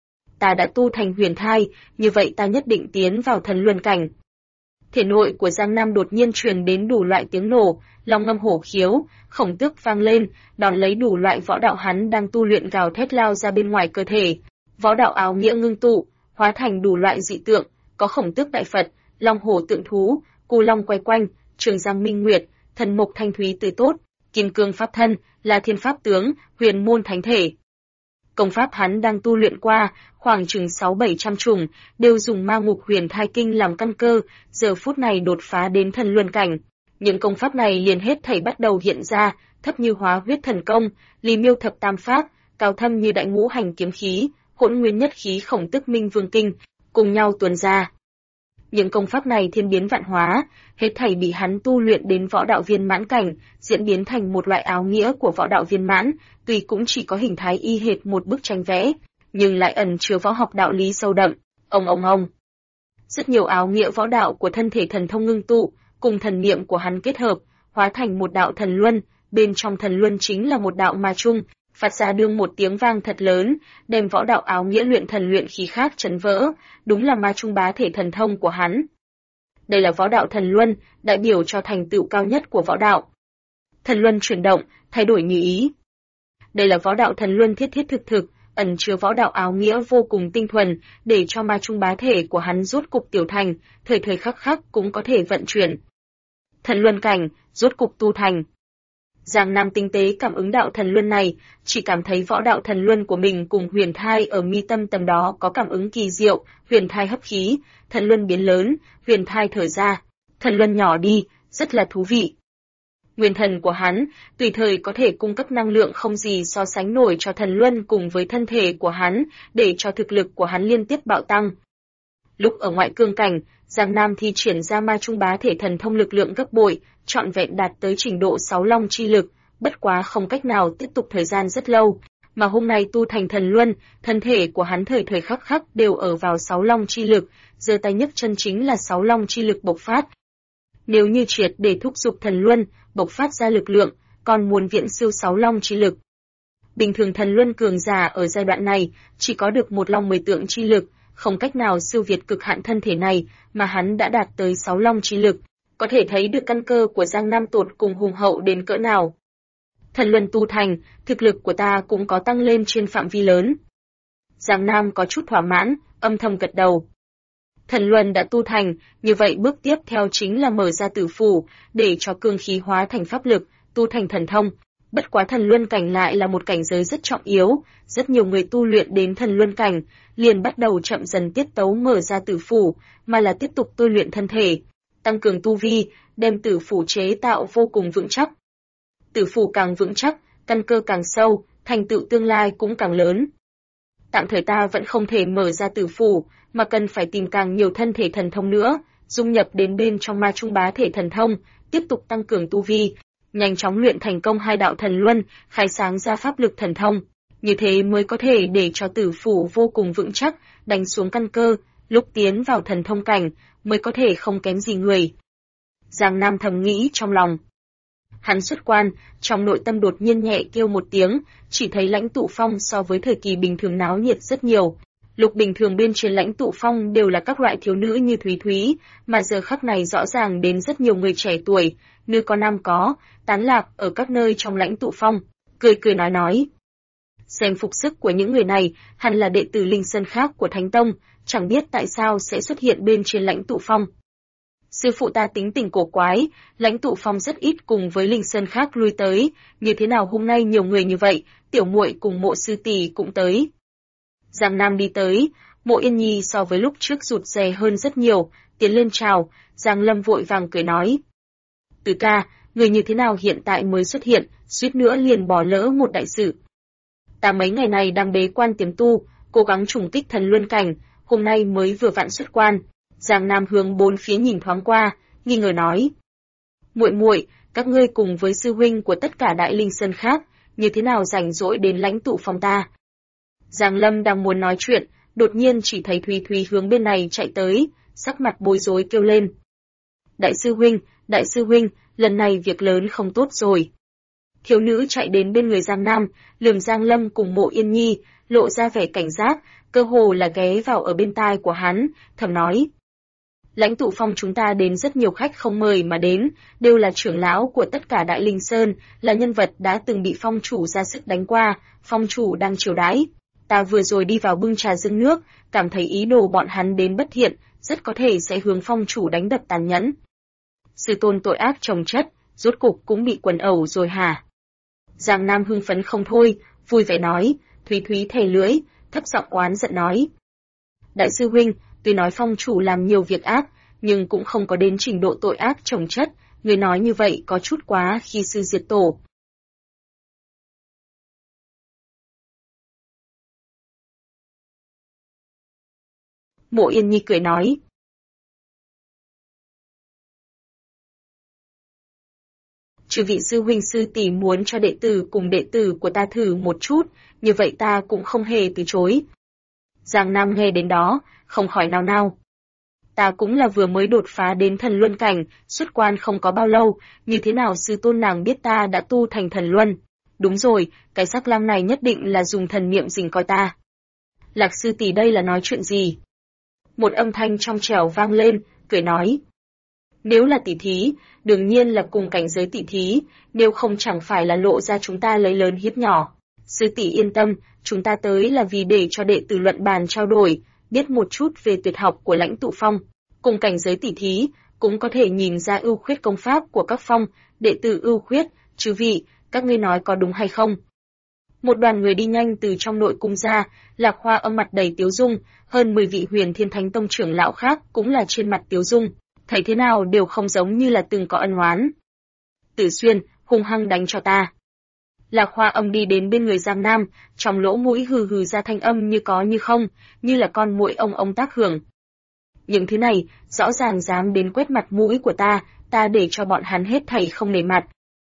Ta đã tu thành huyền thai, như vậy ta nhất định tiến vào thần luân cảnh. Thể nội của Giang Nam đột nhiên truyền đến đủ loại tiếng nổ, long ngâm hổ khiếu, khổng tước vang lên, đón lấy đủ loại võ đạo hắn đang tu luyện gào thét lao ra bên ngoài cơ thể. Võ đạo áo nghĩa ngưng tụ, hóa thành đủ loại dị tượng, có khổng tước đại Phật, long hổ tượng thú, cù long quay quanh, trường giang minh nguyệt, thần mộc thanh thúy tươi tốt, kim cương pháp thân, là thiên pháp tướng, huyền môn thánh thể. Công pháp hắn đang tu luyện qua, khoảng chừng 600-700 chủng, đều dùng Ma Ngục Huyền Thai Kinh làm căn cơ, giờ phút này đột phá đến thần luân cảnh. Những công pháp này liền hết thảy bắt đầu hiện ra, thấp như Hóa Huyết Thần Công, Ly Miêu Thập Tam Pháp, cao thâm như Đại Ngũ Hành Kiếm Khí, Hỗn Nguyên Nhất Khí Khổng Tức Minh Vương Kinh, cùng nhau tuôn ra. Những công pháp này thiên biến vạn hóa, hết thảy bị hắn tu luyện đến võ đạo viên mãn cảnh, diễn biến thành một loại áo nghĩa của võ đạo viên mãn, tuy cũng chỉ có hình thái y hệt một bức tranh vẽ, nhưng lại ẩn chứa võ học đạo lý sâu đậm. Ông. Rất nhiều áo nghĩa võ đạo của thân thể thần thông ngưng tụ, cùng thần niệm của hắn kết hợp, hóa thành một đạo thần luân, bên trong thần luân chính là một đạo ma trung, phát ra đương một tiếng vang thật lớn, đem võ đạo áo nghĩa luyện thần luyện khí khác chấn vỡ, đúng là ma trung bá thể thần thông của hắn. Đây là võ đạo thần luân, đại biểu cho thành tựu cao nhất của võ đạo. Thần luân chuyển động, thay đổi như ý. Đây là võ đạo thần luân thiết thiết thực, ẩn chứa võ đạo áo nghĩa vô cùng tinh thuần, để cho ma trung bá thể của hắn rốt cục tiểu thành, thời thời khắc khắc cũng có thể vận chuyển. Thần luân cảnh, rốt cục tu thành. Giang Nam tinh tế cảm ứng đạo thần luân này, chỉ cảm thấy võ đạo thần luân của mình cùng huyền thai ở mi tâm tầm đó có cảm ứng kỳ diệu, huyền thai hấp khí, thần luân biến lớn, huyền thai thở ra, thần luân nhỏ đi, rất là thú vị. Nguyên thần của hắn, tùy thời có thể cung cấp năng lượng không gì so sánh nổi cho thần luân cùng với thân thể của hắn, để cho thực lực của hắn liên tiếp bạo tăng. Lúc ở ngoại cương cảnh, Giang Nam thi triển ra ma trung bá thể thần thông lực lượng gấp bội, trọn vẹn đạt tới trình độ 6 long chi lực, bất quá không cách nào tiếp tục thời gian rất lâu, mà hôm nay tu thành thần luân, thân thể của hắn thời thời khắc khắc đều ở vào 6 long chi lực, giơ tay nhấc chân chính là 6 long chi lực bộc phát. Nếu như triệt để thúc giục thần luân, bộc phát ra lực lượng, còn muốn viễn siêu 6 long chi lực. Bình thường thần luân cường giả ở giai đoạn này chỉ có được 1 long 10 tượng chi lực, không cách nào siêu việt cực hạn thân thể này, mà hắn đã đạt tới 6 long chi lực, có thể thấy được căn cơ của Giang Nam tột cùng hùng hậu đến cỡ nào. Thần luân tu thành, thực lực của ta cũng có tăng lên trên phạm vi lớn. Giang Nam có chút thỏa mãn, âm thầm gật đầu. Thần luân đã tu thành, như vậy bước tiếp theo chính là mở ra tử phủ, để cho cương khí hóa thành pháp lực, tu thành thần thông. Bất quá thần luân cảnh lại là một cảnh giới rất trọng yếu, rất nhiều người tu luyện đến thần luân cảnh, liền bắt đầu chậm dần tiết tấu mở ra tử phủ, mà là tiếp tục tu luyện thân thể, tăng cường tu vi, đem tử phủ chế tạo vô cùng vững chắc. Tử phủ càng vững chắc, căn cơ càng sâu, thành tựu tương lai cũng càng lớn. Tạm thời ta vẫn không thể mở ra tử phủ, mà cần phải tìm càng nhiều thân thể thần thông nữa, dung nhập đến bên trong ma trung bá thể thần thông, tiếp tục tăng cường tu vi, nhanh chóng luyện thành công 2 đạo thần luân, khai sáng ra pháp lực thần thông, như thế mới có thể để cho tử phủ vô cùng vững chắc, đánh xuống căn cơ, lúc tiến vào thần thông cảnh, mới có thể không kém gì người. Giang Nam thầm nghĩ trong lòng. Hắn xuất quan, trong nội tâm đột nhiên nhẹ kêu một tiếng, chỉ thấy lãnh tụ phong so với thời kỳ bình thường náo nhiệt rất nhiều. Lúc bình thường bên trên lãnh tụ phong đều là các loại thiếu nữ như Thúy Thúy, mà giờ khắc này rõ ràng đến rất nhiều người trẻ tuổi, nữ có nam có, tán lạc ở các nơi trong lãnh tụ phong, cười cười nói. Xem phục sức của những người này, hẳn là đệ tử Linh Sơn khác của Thánh Tông, chẳng biết tại sao sẽ xuất hiện bên trên lãnh tụ phong. Sư phụ ta tính tình cổ quái, lãnh tụ phong rất ít cùng với Linh Sơn khác lui tới, như thế nào hôm nay nhiều người như vậy, tiểu muội cùng Mộ sư tỷ cũng tới. Giang Nam đi tới, Mộ Yên Nhi so với lúc trước rụt rè hơn rất nhiều, tiến lên chào, Giang Lâm vội vàng cười nói. Từ ca, người như thế nào hiện tại mới xuất hiện, suýt nữa liền bỏ lỡ một đại sự. Ta mấy ngày này đang bế quan tiềm tu, cố gắng trùng kích thần luân cảnh, hôm nay mới vừa vặn xuất quan. Giang Nam hướng bốn phía nhìn thoáng qua, nghi ngờ nói. Muội muội, các ngươi cùng với sư huynh của tất cả đại linh sơn khác, như thế nào rảnh rỗi đến lãnh tụ phòng ta? Giang Lâm đang muốn nói chuyện, đột nhiên chỉ thấy Thúy Thúy hướng bên này chạy tới, sắc mặt bối rối kêu lên. Đại sư huynh, lần này việc lớn không tốt rồi. Thiếu nữ chạy đến bên người Giang Nam, lườm Giang Lâm cùng Mộ Yên Nhi, lộ ra vẻ cảnh giác, cơ hồ là ghé vào ở bên tai của hắn, thầm nói. Lãnh tụ phong chúng ta đến rất nhiều khách không mời mà đến, đều là trưởng lão của tất cả Đại Linh Sơn, là nhân vật đã từng bị phong chủ ra sức đánh qua, phong chủ đang chiều đãi. Ta vừa rồi đi vào bưng trà dâng nước, cảm thấy ý đồ bọn hắn đến bất thiện, rất có thể sẽ hướng phong chủ đánh đập tàn nhẫn. Sư tôn tội ác chồng chất, rốt cục cũng bị quần ẩu rồi hả? Giang Nam hưng phấn không thôi, vui vẻ nói, Thúy Thúy thè lưỡi, thấp giọng oán giận nói. Đại sư huynh, tuy nói phong chủ làm nhiều việc ác, nhưng cũng không có đến trình độ tội ác chồng chất, người nói như vậy có chút quá khi sư diệt tổ. Mộ Yên Nhi cười nói. Chư vị sư huynh sư tỷ muốn cho đệ tử cùng đệ tử của ta thử một chút, như vậy ta cũng không hề từ chối. Giang Nam nghe đến đó, không khỏi nao nao. Ta cũng là vừa mới đột phá đến thần luân cảnh, xuất quan không có bao lâu, như thế nào sư tôn nàng biết ta đã tu thành thần luân? Đúng rồi, cái sắc lam này nhất định là dùng thần niệm dình coi ta. Lạc sư tỷ đây là nói chuyện gì? Một âm thanh trong trẻo vang lên, cười nói. Nếu là tỷ thí, đương nhiên là cùng cảnh giới tỷ thí, nếu không chẳng phải là lộ ra chúng ta lấy lớn hiếp nhỏ. Sư tỷ yên tâm, chúng ta tới là vì để cho đệ tử luận bàn trao đổi, biết một chút về tuyệt học của lãnh tụ phong. Cùng cảnh giới tỷ thí, cũng có thể nhìn ra ưu khuyết công pháp của các phong, đệ tử ưu khuyết, chư vị, các ngươi nói có đúng hay không? Một đoàn người đi nhanh từ trong nội cung ra, Lạc Hoa âm mặt đầy tiếu dung, hơn 10 vị Huyền Thiên Thánh Tông trưởng lão khác cũng là trên mặt tiếu dung, thấy thế nào đều không giống như là từng có ân oán. Tử Xuyên, hung hăng đánh cho ta. Lạc Hoa Âm đi đến bên người Giang Nam, trong lỗ mũi hừ hừ ra thanh âm như có như không, như là con muỗi ông tác hưởng. Những thứ này, rõ ràng dám đến quét mặt mũi của ta để cho bọn hắn hết thảy không nể mặt.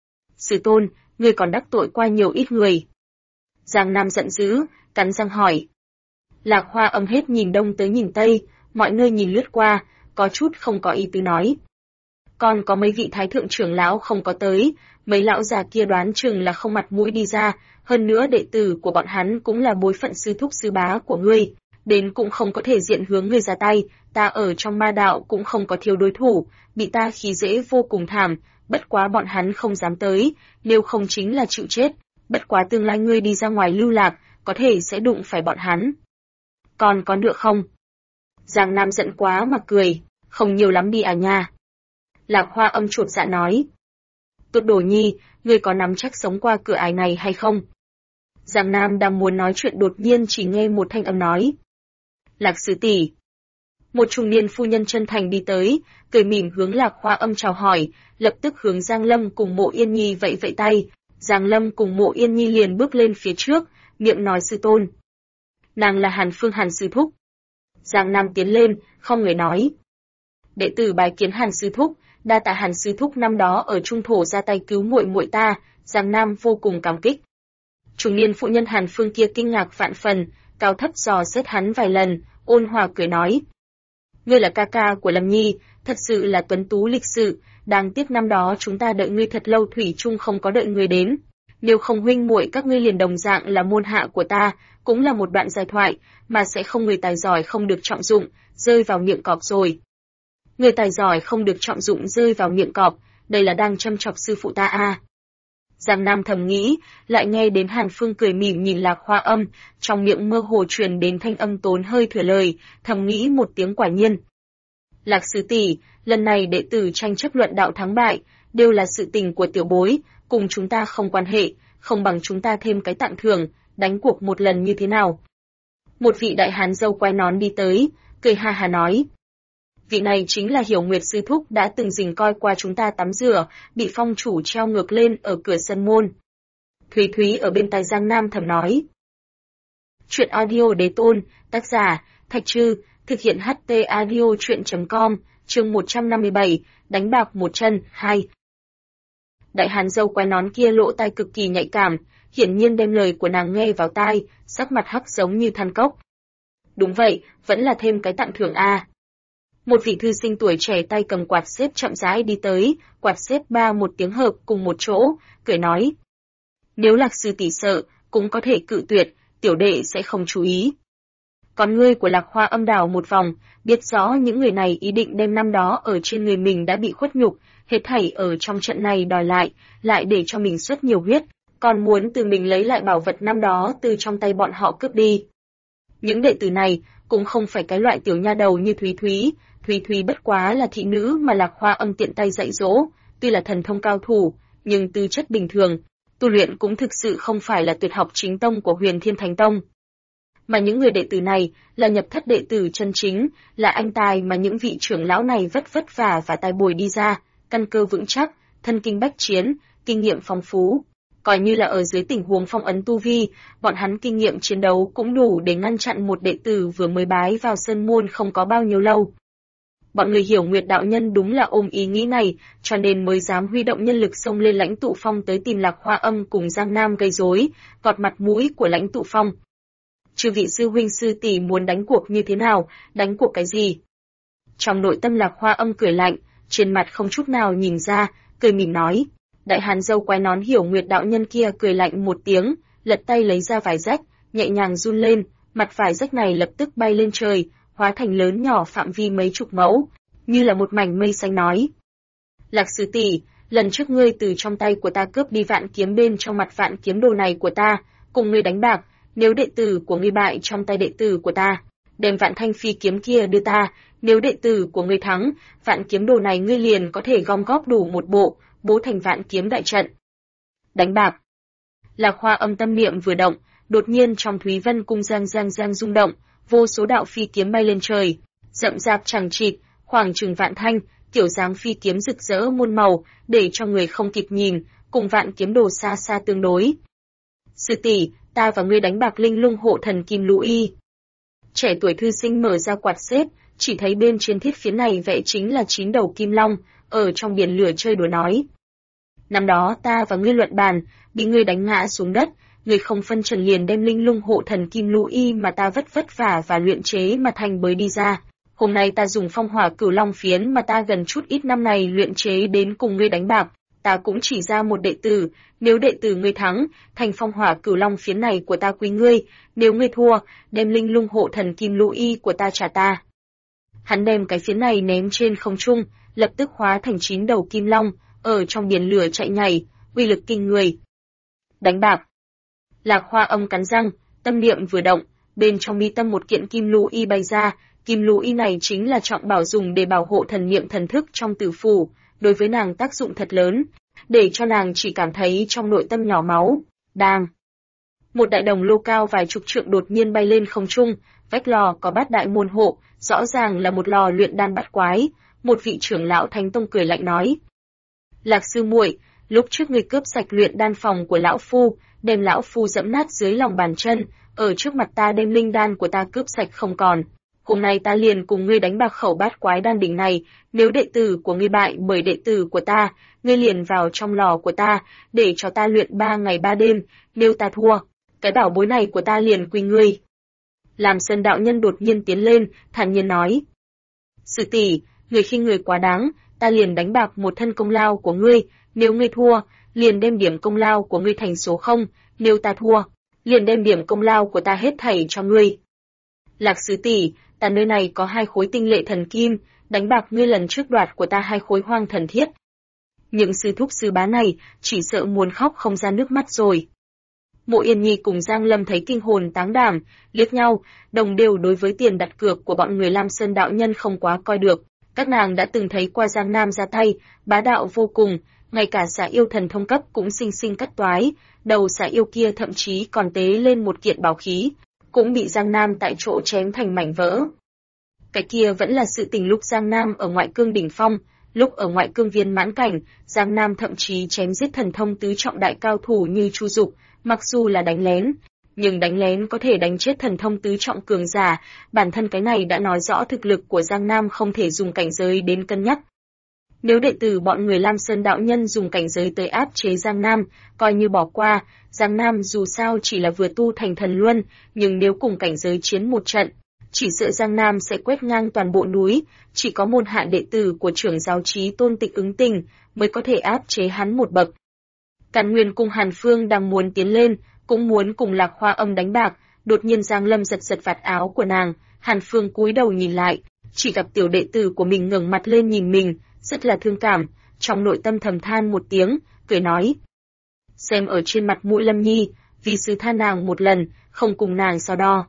Sư tôn, ngươi còn đắc tội qua nhiều ít người. Giang Nam giận dữ, cắn răng hỏi. Lạc Hoa Âm hết nhìn đông tới nhìn tây, mọi nơi nhìn lướt qua, có chút không có ý tứ nói. Còn có mấy vị thái thượng trưởng lão không có tới, mấy lão già kia đoán chừng là không mặt mũi đi ra, hơn nữa đệ tử của bọn hắn cũng là bối phận sư thúc sư bá của ngươi, đến cũng không có thể diện hướng ngươi ra tay, ta ở trong ma đạo cũng không có thiếu đối thủ, bị ta khí dễ vô cùng thảm, bất quá bọn hắn không dám tới, nếu không chính là chịu chết, bất quá tương lai ngươi đi ra ngoài lưu lạc, có thể sẽ đụng phải bọn hắn. Còn có nữa không? Giang Nam giận quá mà cười, không nhiều lắm đi à nha. Lạc Hoa Âm chột dạ nói. Tốt đồ nhi, ngươi có nắm chắc sống qua cửa ải này hay không? Giang Nam đang muốn nói chuyện đột nhiên chỉ nghe một thanh âm nói. Lạc sư tỷ. Một trung niên phu nhân chân thành đi tới, cười mỉm hướng Lạc Hoa Âm chào hỏi, lập tức hướng Giang Lâm cùng Mộ Yên Nhi vẫy vẫy tay. Giang Lâm cùng Mộ Yên Nhi liền bước lên phía trước, miệng nói sư tôn. Nàng là Hàn Phương Hàn sư thúc. Giang Nam tiến lên, không người nói. Đệ tử bái kiến Hàn sư thúc, đa tạ Hàn sư thúc năm đó ở trung thổ ra tay cứu muội muội ta, Giang Nam vô cùng cảm kích. Trung niên phụ nhân Hàn Phương kia kinh ngạc vạn phần, cao thấp dò xét hắn vài lần, ôn hòa cười nói: "Ngươi là ca ca của Lâm Nhi, thật sự là tuấn tú lịch sự, đáng tiếc năm đó chúng ta đợi ngươi thật lâu thủy chung không có đợi ngươi đến. Nếu không huynh muội các ngươi liền đồng dạng là môn hạ của ta, cũng là một đoạn giai thoại, mà sẽ không người tài giỏi không được trọng dụng, rơi vào miệng cọp rồi." Người tài giỏi không được trọng dụng rơi vào miệng cọp, đây là đang châm chọc sư phụ ta à. Giang Nam thầm nghĩ, lại nghe đến Hàn Phương cười mỉm nhìn Lạc Hoa Âm, trong miệng mơ hồ truyền đến thanh âm tốn hơi thừa lời, thầm nghĩ một tiếng quả nhiên. Lạc sư tỷ, lần này đệ tử tranh chấp luận đạo thắng bại, đều là sự tình của tiểu bối, cùng chúng ta không quan hệ, không bằng chúng ta thêm cái tặng thưởng, đánh cuộc một lần như thế nào. Một vị đại hán râu quai nón đi tới, cười ha ha nói. Vị này chính là Hiểu Nguyệt sư thúc đã từng rình coi qua chúng ta tắm rửa, bị phong chủ treo ngược lên ở cửa sân môn. Thúy Thúy ở bên tai Giang Nam thầm nói. Chuyện audio đế tôn, tác giả, Thạch Trư, thực hiện HT audio chuyện.com, chương 157, đánh bạc một chân, 2. Đại hán dâu quai nón kia lỗ tai cực kỳ nhạy cảm, hiển nhiên đem lời của nàng nghe vào tai, sắc mặt hắc giống như than cốc. Đúng vậy, vẫn là thêm cái tặng thưởng a. Một vị thư sinh tuổi trẻ tay cầm quạt xếp chậm rãi đi tới, quạt xếp ba một tiếng hợp cùng một chỗ, cười nói. Nếu Lạc sư tỷ sợ, cũng có thể cự tuyệt, tiểu đệ sẽ không chú ý. Con ngươi của Lạc Hoa Âm đảo một vòng, biết rõ những người này ý định đem năm đó ở trên người mình đã bị khuất nhục, hết thảy ở trong trận này đòi lại để cho mình xuất nhiều huyết, còn muốn từ mình lấy lại bảo vật năm đó từ trong tay bọn họ cướp đi. Những đệ tử này cũng không phải cái loại tiểu nha đầu như Thúy Thúy bất quá là thị nữ mà Lạc Hoa Âm tiện tay dạy dỗ, tuy là thần thông cao thủ, nhưng tư chất bình thường, tu luyện cũng thực sự không phải là tuyệt học chính tông của Huyền Thiên Thánh Tông. Mà những người đệ tử này là nhập thất đệ tử chân chính, là anh tài mà những vị trưởng lão này vất vả và tài bồi đi ra, căn cơ vững chắc, thân kinh bách chiến, kinh nghiệm phong phú. Coi như là ở dưới tình huống phong ấn tu vi, bọn hắn kinh nghiệm chiến đấu cũng đủ để ngăn chặn một đệ tử vừa mới bái vào sơn môn không có bao nhiêu lâu. Bọn người Hiểu Nguyệt đạo nhân đúng là ôm ý nghĩ này, cho nên mới dám huy động nhân lực xông lên Lãnh Tụ Phong tới tìm Lạc Hoa Âm cùng Giang Nam gây rối, gọt mặt mũi của Lãnh Tụ Phong. Chư vị sư huynh sư tỷ muốn đánh cuộc như thế nào, đánh cuộc cái gì? Trong nội tâm Lạc Hoa Âm cười lạnh, trên mặt không chút nào nhìn ra, cười mỉm nói. Đại hán dâu quai nón Hiểu Nguyệt đạo nhân kia cười lạnh một tiếng, lật tay lấy ra vải rách, nhẹ nhàng run lên, mặt vải rách này lập tức bay lên trời, hóa thành lớn nhỏ phạm vi mấy chục mẫu, như là một mảnh mây xanh nói. Lạc sư tỷ, lần trước ngươi từ trong tay của ta cướp đi vạn kiếm bên trong mặt vạn kiếm đồ này của ta, cùng ngươi đánh bạc, nếu đệ tử của ngươi bại trong tay đệ tử của ta, đem vạn thanh phi kiếm kia đưa ta, nếu đệ tử của ngươi thắng, vạn kiếm đồ này ngươi liền có thể gom góp đủ một bộ, bố thành vạn kiếm đại trận. Đánh bạc. Lạc Hoa Âm tâm niệm vừa động, đột nhiên trong Thúy Vân cung giang rung động, vô số đạo phi kiếm bay lên trời, rậm rạp chằng chịt, khoảng chừng vạn thanh, kiểu dáng phi kiếm rực rỡ muôn màu, để cho người không kịp nhìn, cùng vạn kiếm đồ xa xa tương đối. Sư tỷ, ta và ngươi đánh bạc linh lung hộ thần kim lũ y. Trẻ tuổi thư sinh mở ra quạt xếp, chỉ thấy bên trên thiết phiến này vẽ chính là 9 đầu kim long, ở trong biển lửa chơi đùa nói. Năm đó ta và ngươi luận bàn, bị ngươi đánh ngã xuống đất, ngươi không phân trần liền đem linh lung hộ thần kim lũ y mà ta vất vả và luyện chế mà thành bới đi ra. Hôm nay ta dùng phong hỏa cửu long phiến mà ta gần chút ít năm này luyện chế đến cùng ngươi đánh bạc, ta cũng chỉ ra một đệ tử, nếu đệ tử ngươi thắng, thành phong hỏa cửu long phiến này của ta quý ngươi, nếu ngươi thua, đem linh lung hộ thần kim lũ y của ta trả ta. Hắn đem cái phiến này ném trên không trung, lập tức hóa thành 9 đầu kim long, ở trong biển lửa chạy nhảy, uy lực kinh người. Đánh bạc. Lạc Hoa Âm cắn răng, tâm niệm vừa động, bên trong mi tâm một kiện kim lũ y bay ra, kim lũ y này chính là trọng bảo dùng để bảo hộ thần niệm thần thức trong tử phủ, đối với nàng tác dụng thật lớn, để cho nàng chỉ cảm thấy trong nội tâm nhỏ máu. Đang. Một đại đồng lô cao vài chục trượng đột nhiên bay lên không trung, vách lò có bát đại môn hộ, rõ ràng là một lò luyện đan bát quái. Một vị trưởng lão Thánh Tông cười lạnh nói: Lạc sư muội, lúc trước ngươi cướp sạch luyện đan phòng của lão phu, đem lão phu dẫm nát dưới lòng bàn chân, ở trước mặt ta đem linh đan của ta cướp sạch không còn. Hôm nay ta liền cùng ngươi đánh bạc khẩu bát quái đan đỉnh này, nếu đệ tử của ngươi bại bởi đệ tử của ta, ngươi liền vào trong lò của ta, để cho ta luyện 3 ngày 3 đêm, nếu ta thua, cái bảo bối này của ta liền quy ngươi. Làm Sơn đạo nhân đột nhiên tiến lên, thản nhiên nói: Sư tỷ, người khinh người quá đáng, ta liền đánh bạc một thân công lao của ngươi, nếu ngươi thua, liền đem điểm công lao của ngươi thành số 0, nếu ta thua, liền đem điểm công lao của ta hết thảy cho ngươi. Lạc sư tỷ, ta nơi này có 2 khối tinh lệ thần kim, đánh bạc ngươi lần trước đoạt của ta 2 khối hoang thần thiết. Những sư thúc sư bá này chỉ sợ muốn khóc không ra nước mắt rồi. Mộ Yên Nhi cùng Giang Lâm thấy kinh hồn táng đảm, liếc nhau, đồng đều đối với tiền đặt cược của bọn người Lam Sơn đạo nhân không quá coi được. Các nàng đã từng thấy qua Giang Nam ra tay, bá đạo vô cùng, ngay cả xà yêu thần thông cấp cũng xinh xinh cắt toái, đầu xà yêu kia thậm chí còn tế lên một kiện bảo khí, cũng bị Giang Nam tại chỗ chém thành mảnh vỡ. Cái kia vẫn là sự tình lúc Giang Nam ở ngoại cương đỉnh phong, lúc ở ngoại cương viên mãn cảnh, Giang Nam thậm chí chém giết thần thông tứ trọng đại cao thủ như Chu Dục, mặc dù là đánh lén, nhưng đánh lén có thể đánh chết thần thông tứ trọng cường giả, bản thân cái này đã nói rõ thực lực của Giang Nam không thể dùng cảnh giới đến cân nhắc. Nếu đệ tử bọn người Lam Sơn đạo nhân dùng cảnh giới tới áp chế Giang Nam, coi như bỏ qua, Giang Nam dù sao chỉ là vừa tu thành thần luân, nhưng nếu cùng cảnh giới chiến một trận, chỉ sợ Giang Nam sẽ quét ngang toàn bộ núi, chỉ có môn hạ đệ tử của trưởng giáo Chí Tôn Tịch Ứng Tình mới có thể áp chế hắn một bậc. Càn Nguyên cùng Hàn Phương đang muốn tiến lên, cũng muốn cùng Lạc Hoa Âm đánh bạc, đột nhiên Giang Lâm giật giật vạt áo của nàng, Hàn Phương cúi đầu nhìn lại, chỉ gặp tiểu đệ tử của mình ngẩng mặt lên nhìn mình, rất là thương cảm, trong nội tâm thầm than một tiếng, cười nói: Xem ở trên mặt mũi Lâm Nhi, vì sư tha nàng một lần, không cùng nàng so đo.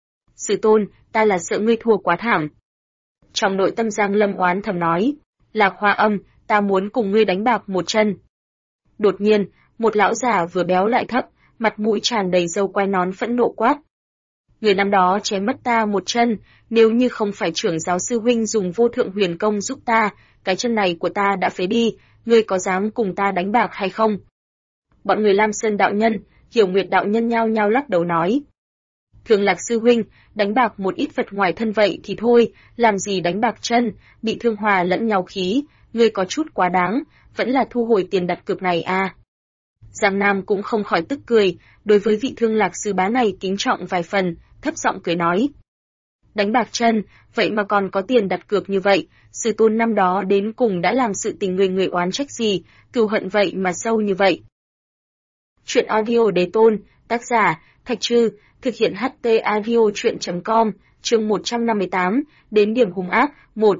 Sư tôn, ta là sợ ngươi thua quá thảm. Trong nội tâm Giang Lâm oán thầm nói: Lạc Hoa Âm, ta muốn cùng ngươi đánh bạc một chân. Đột nhiên, một lão già vừa béo lại thấp, mặt mũi tràn đầy râu quai nón phẫn nộ quát: Người năm đó chém mất ta một chân, nếu như không phải trưởng giáo sư huynh dùng vô thượng huyền công giúp ta, cái chân này của ta đã phế đi, ngươi có dám cùng ta đánh bạc hay không? Bọn người Lam Sơn đạo nhân, Hiểu Nguyệt đạo nhân nhao nhao lắc đầu nói: Thường Lạc sư huynh, đánh bạc một ít vật ngoài thân vậy thì thôi, làm gì đánh bạc chân, bị thương hòa lẫn nhau khí, ngươi có chút quá đáng, vẫn là thu hồi tiền đặt cược này à. Giang Nam cũng không khỏi tức cười, đối với vị Thương Lạc sư bá này kính trọng vài phần, thấp giọng cười nói: Đánh bạc chân, vậy mà còn có tiền đặt cược như vậy, sư tôn năm đó đến cùng đã làm sự tình người người oán trách gì, cừu hận vậy mà sâu như vậy. Chuyện audio Đế Tôn, tác giả, Thạch Trư, thực hiện HT audio chuyện.com, chương 158, đến điểm hung ác, 1.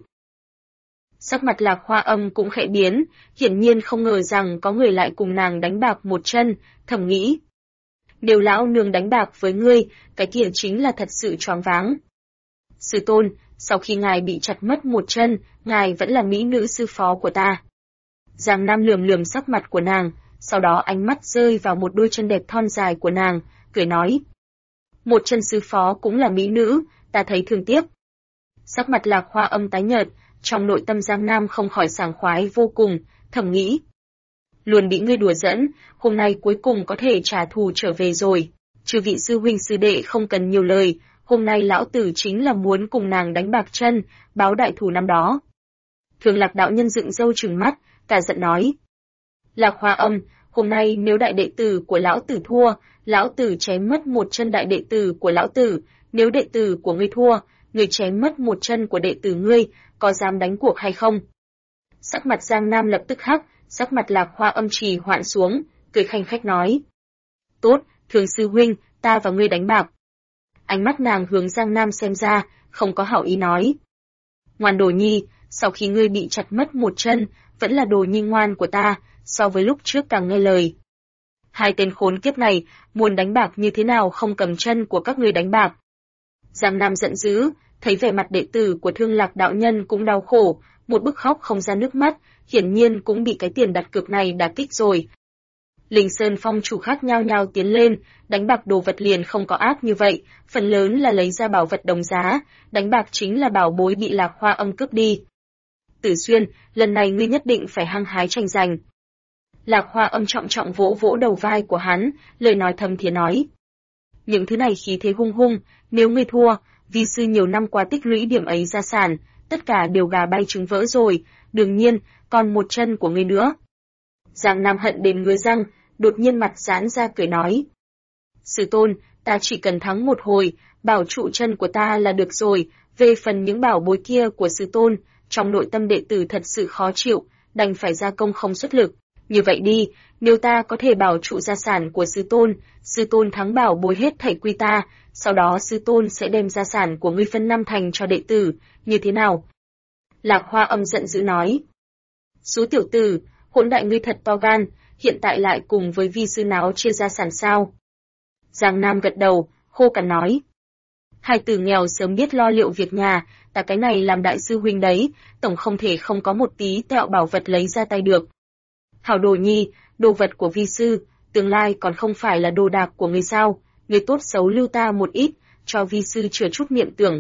Sắc mặt Lạc Hoa Âm cũng khẽ biến, hiển nhiên không ngờ rằng có người lại cùng nàng đánh bạc một chân, thầm nghĩ: Nếu lão nương đánh bạc với ngươi, cái kia chính là thật sự choáng váng. Sư tôn, sau khi ngài bị chặt mất một chân, ngài vẫn là mỹ nữ sư phó của ta. Giang Nam lườm lườm sắc mặt của nàng, sau đó ánh mắt rơi vào một đôi chân đẹp thon dài của nàng, cười nói: Một chân sư phó cũng là mỹ nữ, ta thấy thương tiếc. Sắc mặt Lạc Hoa Âm tái nhợt, Trong nội tâm Giang Nam không khỏi sảng khoái vô cùng, thầm nghĩ. Luôn bị ngươi đùa giỡn, hôm nay cuối cùng có thể trả thù trở về rồi. Chư vị sư huynh sư đệ không cần nhiều lời, hôm nay lão tử chính là muốn cùng nàng đánh bạc chân, báo đại thù năm đó. Thường Lạc đạo nhân dựng râu trừng mắt, cả giận nói. Lạc Hoa Âm, hôm nay nếu đại đệ tử của lão tử thua, lão tử chém mất một chân đại đệ tử của lão tử, nếu đệ tử của ngươi thua, ngươi chém mất một chân của đệ tử ngươi, có dám đánh cuộc hay không? Sắc mặt Giang Nam lập tức hắc, sắc mặt Lạc Hoa Âm trì hoãn xuống, cười khanh khách nói. Tốt, Thường sư huynh, ta và ngươi đánh bạc. Ánh mắt nàng hướng Giang Nam xem ra, không có hảo ý nói. Ngoan đồ nhi, sau khi ngươi bị chặt mất một chân, vẫn là đồ nhi ngoan của ta, so với lúc trước càng nghe lời. Hai tên khốn kiếp này, muốn đánh bạc như thế nào không cầm chân của các ngươi đánh bạc. Giang Nam giận dữ, thấy vẻ mặt đệ tử của Thương Lạc đạo nhân cũng đau khổ, một bức khóc không ra nước mắt, hiển nhiên cũng bị cái tiền đặt cược này đả kích rồi. Linh Sơn Phong chủ khác nhao nhao tiến lên, đánh bạc đồ vật liền không có ác như vậy, phần lớn là lấy ra bảo vật đồng giá, đánh bạc chính là bảo bối bị Lạc Hoa Âm cướp đi. Tử Xuyên, lần này ngươi nhất định phải hăng hái tranh giành. Lạc Hoa Âm trọng trọng vỗ vỗ đầu vai của hắn, lời nói thầm thiế nói. Những thứ này khí thế hung hung, nếu ngươi thua, vi sư nhiều năm qua tích lũy điểm ấy gia sản, tất cả đều gà bay trứng vỡ rồi, đương nhiên, còn một chân của ngươi nữa. Giang Nam hận đến ngứa răng, đột nhiên mặt giãn ra cười nói. Sư tôn, ta chỉ cần thắng một hồi, bảo trụ chân của ta là được rồi, về phần những bảo bối kia của sư tôn, trong nội tâm đệ tử thật sự khó chịu, đành phải ra công không xuất lực. Như vậy đi, nếu ta có thể bảo trụ gia sản của sư tôn thắng bảo bối hết thảy quy ta, sau đó sư tôn sẽ đem gia sản của ngươi phân 5 thành cho đệ tử, như thế nào? Lạc Hoa Âm giận dữ nói. Số tiểu tử, hỗn đại ngươi thật to gan, hiện tại lại cùng với vi sư nào chia gia sản sao? Giang Nam gật đầu, khô cằn nói. Hai tử nghèo sớm biết lo liệu việc nhà, ta cái này làm đại sư huynh đấy, tổng không thể không có một tí tẹo bảo vật lấy ra tay được. Hảo đồ nhi, đồ vật của vi sư, tương lai còn không phải là đồ đạc của người sao, người tốt xấu lưu ta một ít, cho vi sư chừa chút niệm tưởng.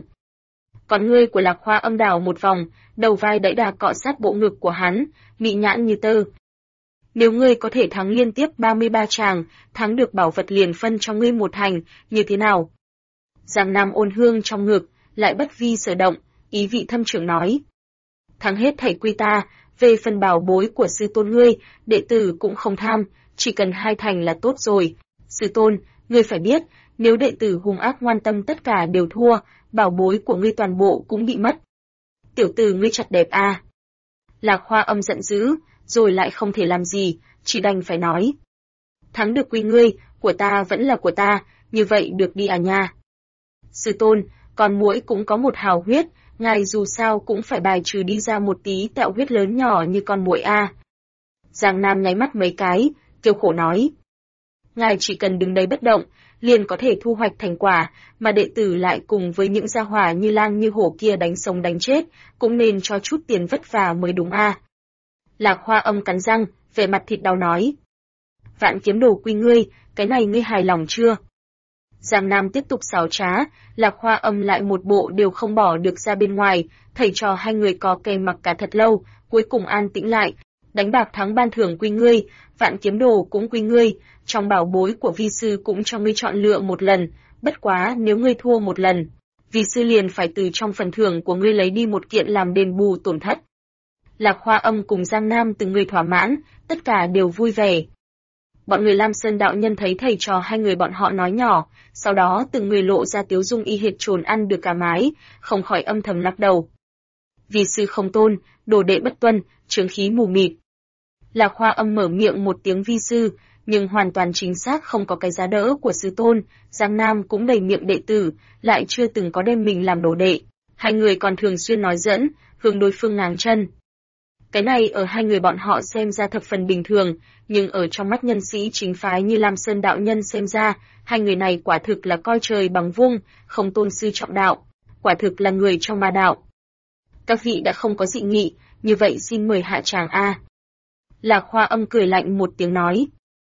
Còn ngươi của Lạc Hoa Âm đảo một vòng, đầu vai đẫy đà cọ sát bộ ngực của hắn, mị nhãn như tơ. Nếu ngươi có thể thắng liên tiếp 33 tràng, thắng được bảo vật liền phân cho ngươi một thành, như thế nào? Giang Nam ôn hương trong ngực, lại bất vi sở động, ý vị thâm trường nói. Thắng hết thảy quy ta, về phần bảo bối của sư tôn ngươi, đệ tử cũng không tham, chỉ cần 2 thành là tốt rồi. Sư tôn, ngươi phải biết, nếu đệ tử hung ác ngoan tâm tất cả đều thua, bảo bối của ngươi toàn bộ cũng bị mất. Tiểu tử ngươi chặt đẹp à. Lạc Hoa Âm giận dữ, rồi lại không thể làm gì, chỉ đành phải nói. Thắng được quy ngươi, của ta vẫn là của ta, như vậy được đi à nha. Sư tôn, con muỗi cũng có một hào huyết, ngài dù sao cũng phải bài trừ đi ra một tí tẹo huyết lớn nhỏ như con muỗi a. Giang Nam nháy mắt mấy cái, kêu khổ nói. Ngài chỉ cần đứng đấy bất động, liền có thể thu hoạch thành quả, mà đệ tử lại cùng với những gia hỏa như lang như hổ kia đánh sống đánh chết, cũng nên cho chút tiền vất vả mới đúng a. Lạc Hoa Âm cắn răng, vẻ mặt thịt đau nói. Vạn kiếm đồ quy ngươi, cái này ngươi hài lòng chưa? Giang Nam tiếp tục xảo trá, Lạc Hoa Âm lại một bộ đều không bỏ được ra bên ngoài, thầy trò hai người có kè mặc cả thật lâu, cuối cùng an tĩnh lại, đánh bạc thắng ban thưởng quy ngươi, vạn kiếm đồ cũng quy ngươi, trong bảo bối của vi sư cũng cho ngươi chọn lựa một lần, bất quá nếu ngươi thua một lần, vi sư liền phải từ trong phần thưởng của ngươi lấy đi một kiện làm đền bù tổn thất. Lạc Hoa Âm cùng Giang Nam từng người thỏa mãn, tất cả đều vui vẻ. Bọn người Lam Sơn đạo nhân thấy thầy trò hai người bọn họ nói nhỏ, sau đó từng người lộ ra tiếu dung y hệt trồn ăn được cả mái, không khỏi âm thầm lắc đầu. Vì sư không tôn, đồ đệ bất tuân, chướng khí mù mịt. Lạc Hoa Âm mở miệng một tiếng vi sư, nhưng hoàn toàn chính xác không có cái giá đỡ của sư tôn, Giang Nam cũng đầy miệng đệ tử, lại chưa từng có đem mình làm đồ đệ. Hai người còn thường xuyên nói giỡn, hướng đối phương ngáng chân. Cái này ở hai người bọn họ xem ra thập phần bình thường, nhưng ở trong mắt nhân sĩ chính phái như Lam Sơn đạo nhân xem ra, hai người này quả thực là coi trời bằng vung, không tôn sư trọng đạo, quả thực là người trong ma đạo. Các vị đã không có dị nghị, như vậy xin mời hạ tràng a. Lạc Hoa Âm cười lạnh một tiếng nói.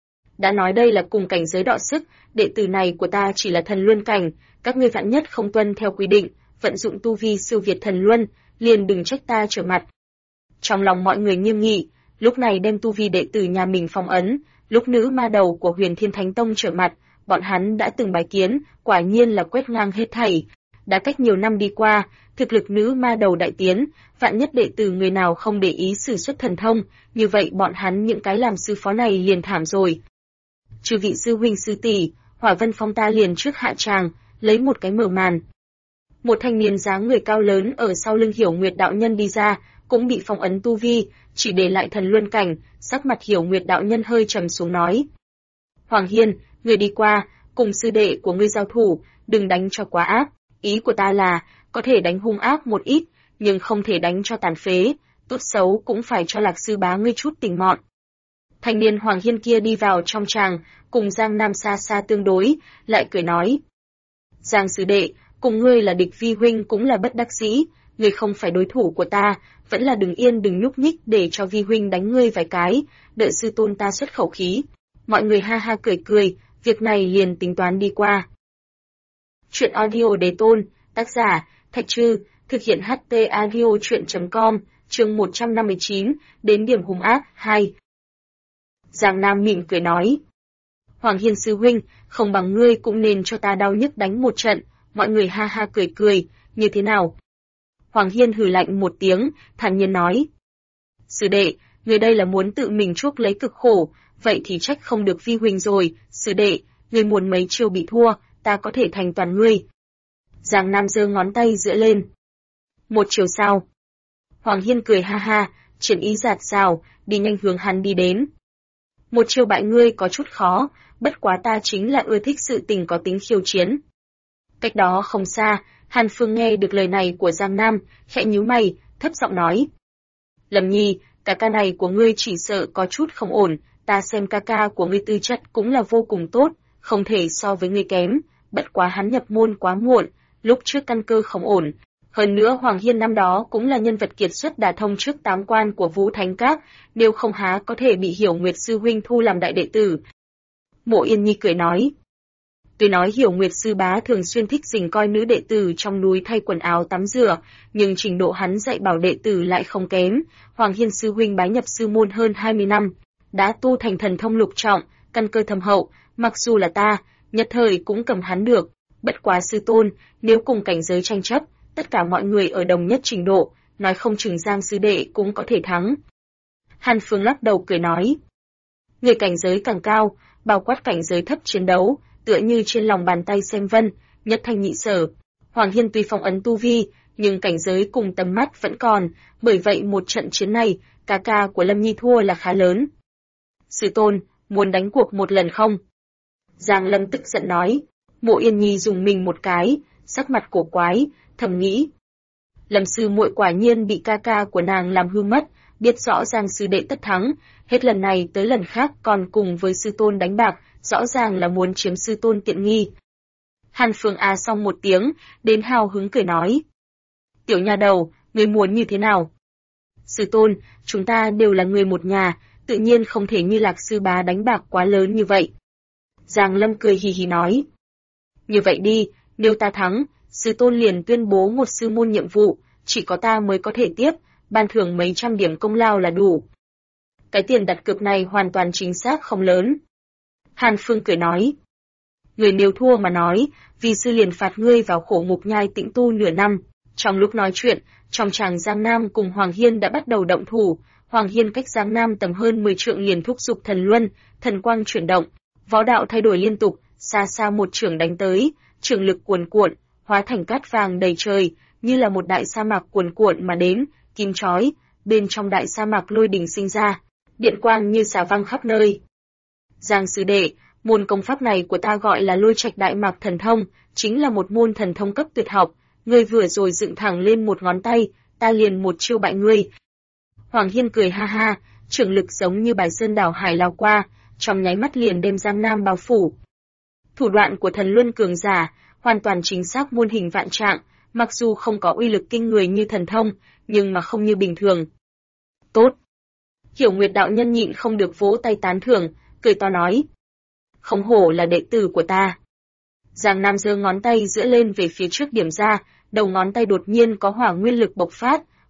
Đã nói đây là cùng cảnh giới đọ sức, đệ tử này của ta chỉ là thần luân cảnh, các ngươi vạn nhất không tuân theo quy định, vận dụng tu vi siêu việt thần luân, liền đừng trách ta trở mặt. Trong lòng mọi người nghiêm nghị, lúc này đem tu vi đệ tử nhà mình phong ấn, lúc nữ ma đầu của Huyền Thiên Thánh Tông trở mặt, bọn hắn đã từng bái kiến, quả nhiên là quét ngang hết thảy. Đã cách nhiều năm đi qua, thực lực nữ ma đầu đại tiến, vạn nhất đệ tử người nào không để ý sử xuất thần thông, như vậy bọn hắn những cái làm sư phó này liền thảm rồi. Chư vị sư huynh sư tỷ, Hỏa Vân Phong ta liền trước hạ tràng, lấy một cái mở màn. Một thanh niên dáng người cao lớn ở sau lưng Hiểu Nguyệt đạo nhân đi ra, cũng bị phong ấn tu vi, chỉ để lại thần luân cảnh, sắc mặt Hiểu Nguyệt đạo nhân hơi trầm xuống nói: Hoàng Hiên, người đi qua, cùng sư đệ của ngươi giao thủ, đừng đánh cho quá ác, ý của ta là, có thể đánh hung ác một ít, nhưng không thể đánh cho tàn phế, tốt xấu cũng phải cho Lạc sư bá ngươi chút tình mọn. Thanh niên Hoàng Hiên kia đi vào trong tràng, cùng Giang Nam xa xa tương đối, lại cười nói: Giang sư đệ, cùng ngươi là địch vi huynh cũng là bất đắc dĩ, ngươi không phải đối thủ của ta, vẫn là đừng yên đừng nhúc nhích để cho vi huynh đánh ngươi vài cái, đợi sư tôn ta xuất khẩu khí. Mọi người ha ha cười cười, việc này liền tính toán đi qua. Chuyện audio đế tôn, tác giả, Thạch Trư, thực hiện HT audio chuyện.com, chương 159, đến điểm hung ác, 2. Giang Nam mỉm cười nói: Hoàng Hiên sư huynh, không bằng ngươi cũng nên cho ta đau nhức đánh một trận. Mọi người ha ha cười cười, như thế nào? Hoàng Hiên hừ lạnh một tiếng, thản nhiên nói: Sư đệ, người đây là muốn tự mình chuốc lấy cực khổ, vậy thì trách không được vi huynh rồi. Sư đệ, người muốn mấy chiêu bị thua, ta có thể thành toàn ngươi. Giang Nam giơ ngón tay giữa lên. Một chiều sao? Hoàng Hiên cười ha ha, triển ý giạt rào, đi nhanh hướng hắn đi đến. Một chiêu bại ngươi có chút khó, bất quá ta chính là ưa thích sự tình có tính khiêu chiến. Cách đó không xa, Hàn Phương nghe được lời này của Giang Nam, khẽ nhíu mày, thấp giọng nói: Lâm Nhi, ca ca này của ngươi chỉ sợ có chút không ổn, ta xem ca ca của ngươi tư chất cũng là vô cùng tốt, không thể so với ngươi kém, bất quá hắn nhập môn quá muộn, lúc trước căn cơ không ổn. Hơn nữa Hoàng Hiên năm đó cũng là nhân vật kiệt xuất đả thông trước 8 quan của Vũ Thánh Các, nếu không há có thể bị Hiểu Nguyệt sư huynh thu làm đại đệ tử. Mộ Yên Nhi cười nói: Tuy nói Hiểu Nguyệt sư bá thường xuyên thích rình coi nữ đệ tử trong núi thay quần áo tắm rửa, nhưng trình độ hắn dạy bảo đệ tử lại không kém. Hoàng Hiên sư huynh bái nhập sư môn hơn 20 năm, đã tu thành thần thông lục trọng, căn cơ thâm hậu, mặc dù là ta, nhất thời cũng cầm hắn được. Bất quá sư tôn, nếu cùng cảnh giới tranh chấp, tất cả mọi người ở đồng nhất trình độ, nói không chừng Giang sư đệ cũng có thể thắng. Hàn Phương lắc đầu cười nói: Người cảnh giới càng cao, bao quát cảnh giới thấp chiến đấu, tựa như trên lòng bàn tay xem vân, nhất thanh nhị sở. Hoàng Hiên tuy phong ấn tu vi, nhưng cảnh giới cùng tầm mắt vẫn còn, bởi vậy một trận chiến này, ca ca của Lâm Nhi thua là khá lớn. Sư tôn, muốn đánh cuộc một lần không? Giang Lâm tức giận nói. Mộ Yên Nhi dùng mình một cái, sắc mặt cổ quái, thầm nghĩ: Lâm sư muội quả nhiên bị ca ca của nàng làm hư mất, biết rõ Giang sư đệ tất thắng, hết lần này tới lần khác còn cùng với sư tôn đánh bạc, rõ ràng là muốn chiếm sư tôn tiện nghi. Hàn Phương à xong một tiếng, đến hào hứng cười nói: Tiểu nha đầu, ngươi muốn như thế nào? Sư tôn, chúng ta đều là người một nhà, tự nhiên không thể như Lạc sư bá đánh bạc quá lớn như vậy. Giang Lâm cười hì hì nói: Như vậy đi, nếu ta thắng, sư tôn liền tuyên bố một sư môn nhiệm vụ, chỉ có ta mới có thể tiếp, ban thưởng mấy trăm điểm công lao là đủ. Cái tiền đặt cược này hoàn toàn chính xác không lớn. Hàn Phương cười nói: Người nếu thua mà nói, vì sư liền phạt ngươi vào khổ ngục nhai tĩnh tu nửa năm. Trong lúc nói chuyện, trong tràng Giang Nam cùng Hoàng Hiên đã bắt đầu động thủ. Hoàng Hiên cách Giang Nam tầm hơn 10 trượng liền thúc giục thần luân, thần quang chuyển động, võ đạo thay đổi liên tục, xa xa một chưởng đánh tới, trường lực cuồn cuộn, hóa thành cát vàng đầy trời, như là một đại sa mạc cuồn cuộn mà đến, kim chói, bên trong đại sa mạc lôi đình sinh ra, điện quang như xà văng khắp nơi. Giang sư đệ, môn công pháp này của ta gọi là Lôi Trạch Đại Mạc Thần Thông, chính là một môn thần thông cấp tuyệt học, ngươi vừa rồi dựng thẳng lên một ngón tay, ta liền một chiêu bại ngươi. Hoàng Hiên cười ha ha, trường lực giống như bài sơn đảo hải lao qua, trong nháy mắt liền đem Giang Nam bao phủ. Thủ đoạn của thần luân cường giả, hoàn toàn chính xác muôn hình vạn trạng, mặc dù không có uy lực kinh người như thần thông, nhưng mà không như bình thường. Tốt! Hiểu Nguyệt đạo nhân nhịn không được vỗ tay tán thưởng, cười to nói: Không hổ là đệ tử của ta. Giang Nam giơ ngón tay giữa lên về phía trước điểm ra, đầu ngón tay đột nhiên có hỏa nguyên lực bộc phát,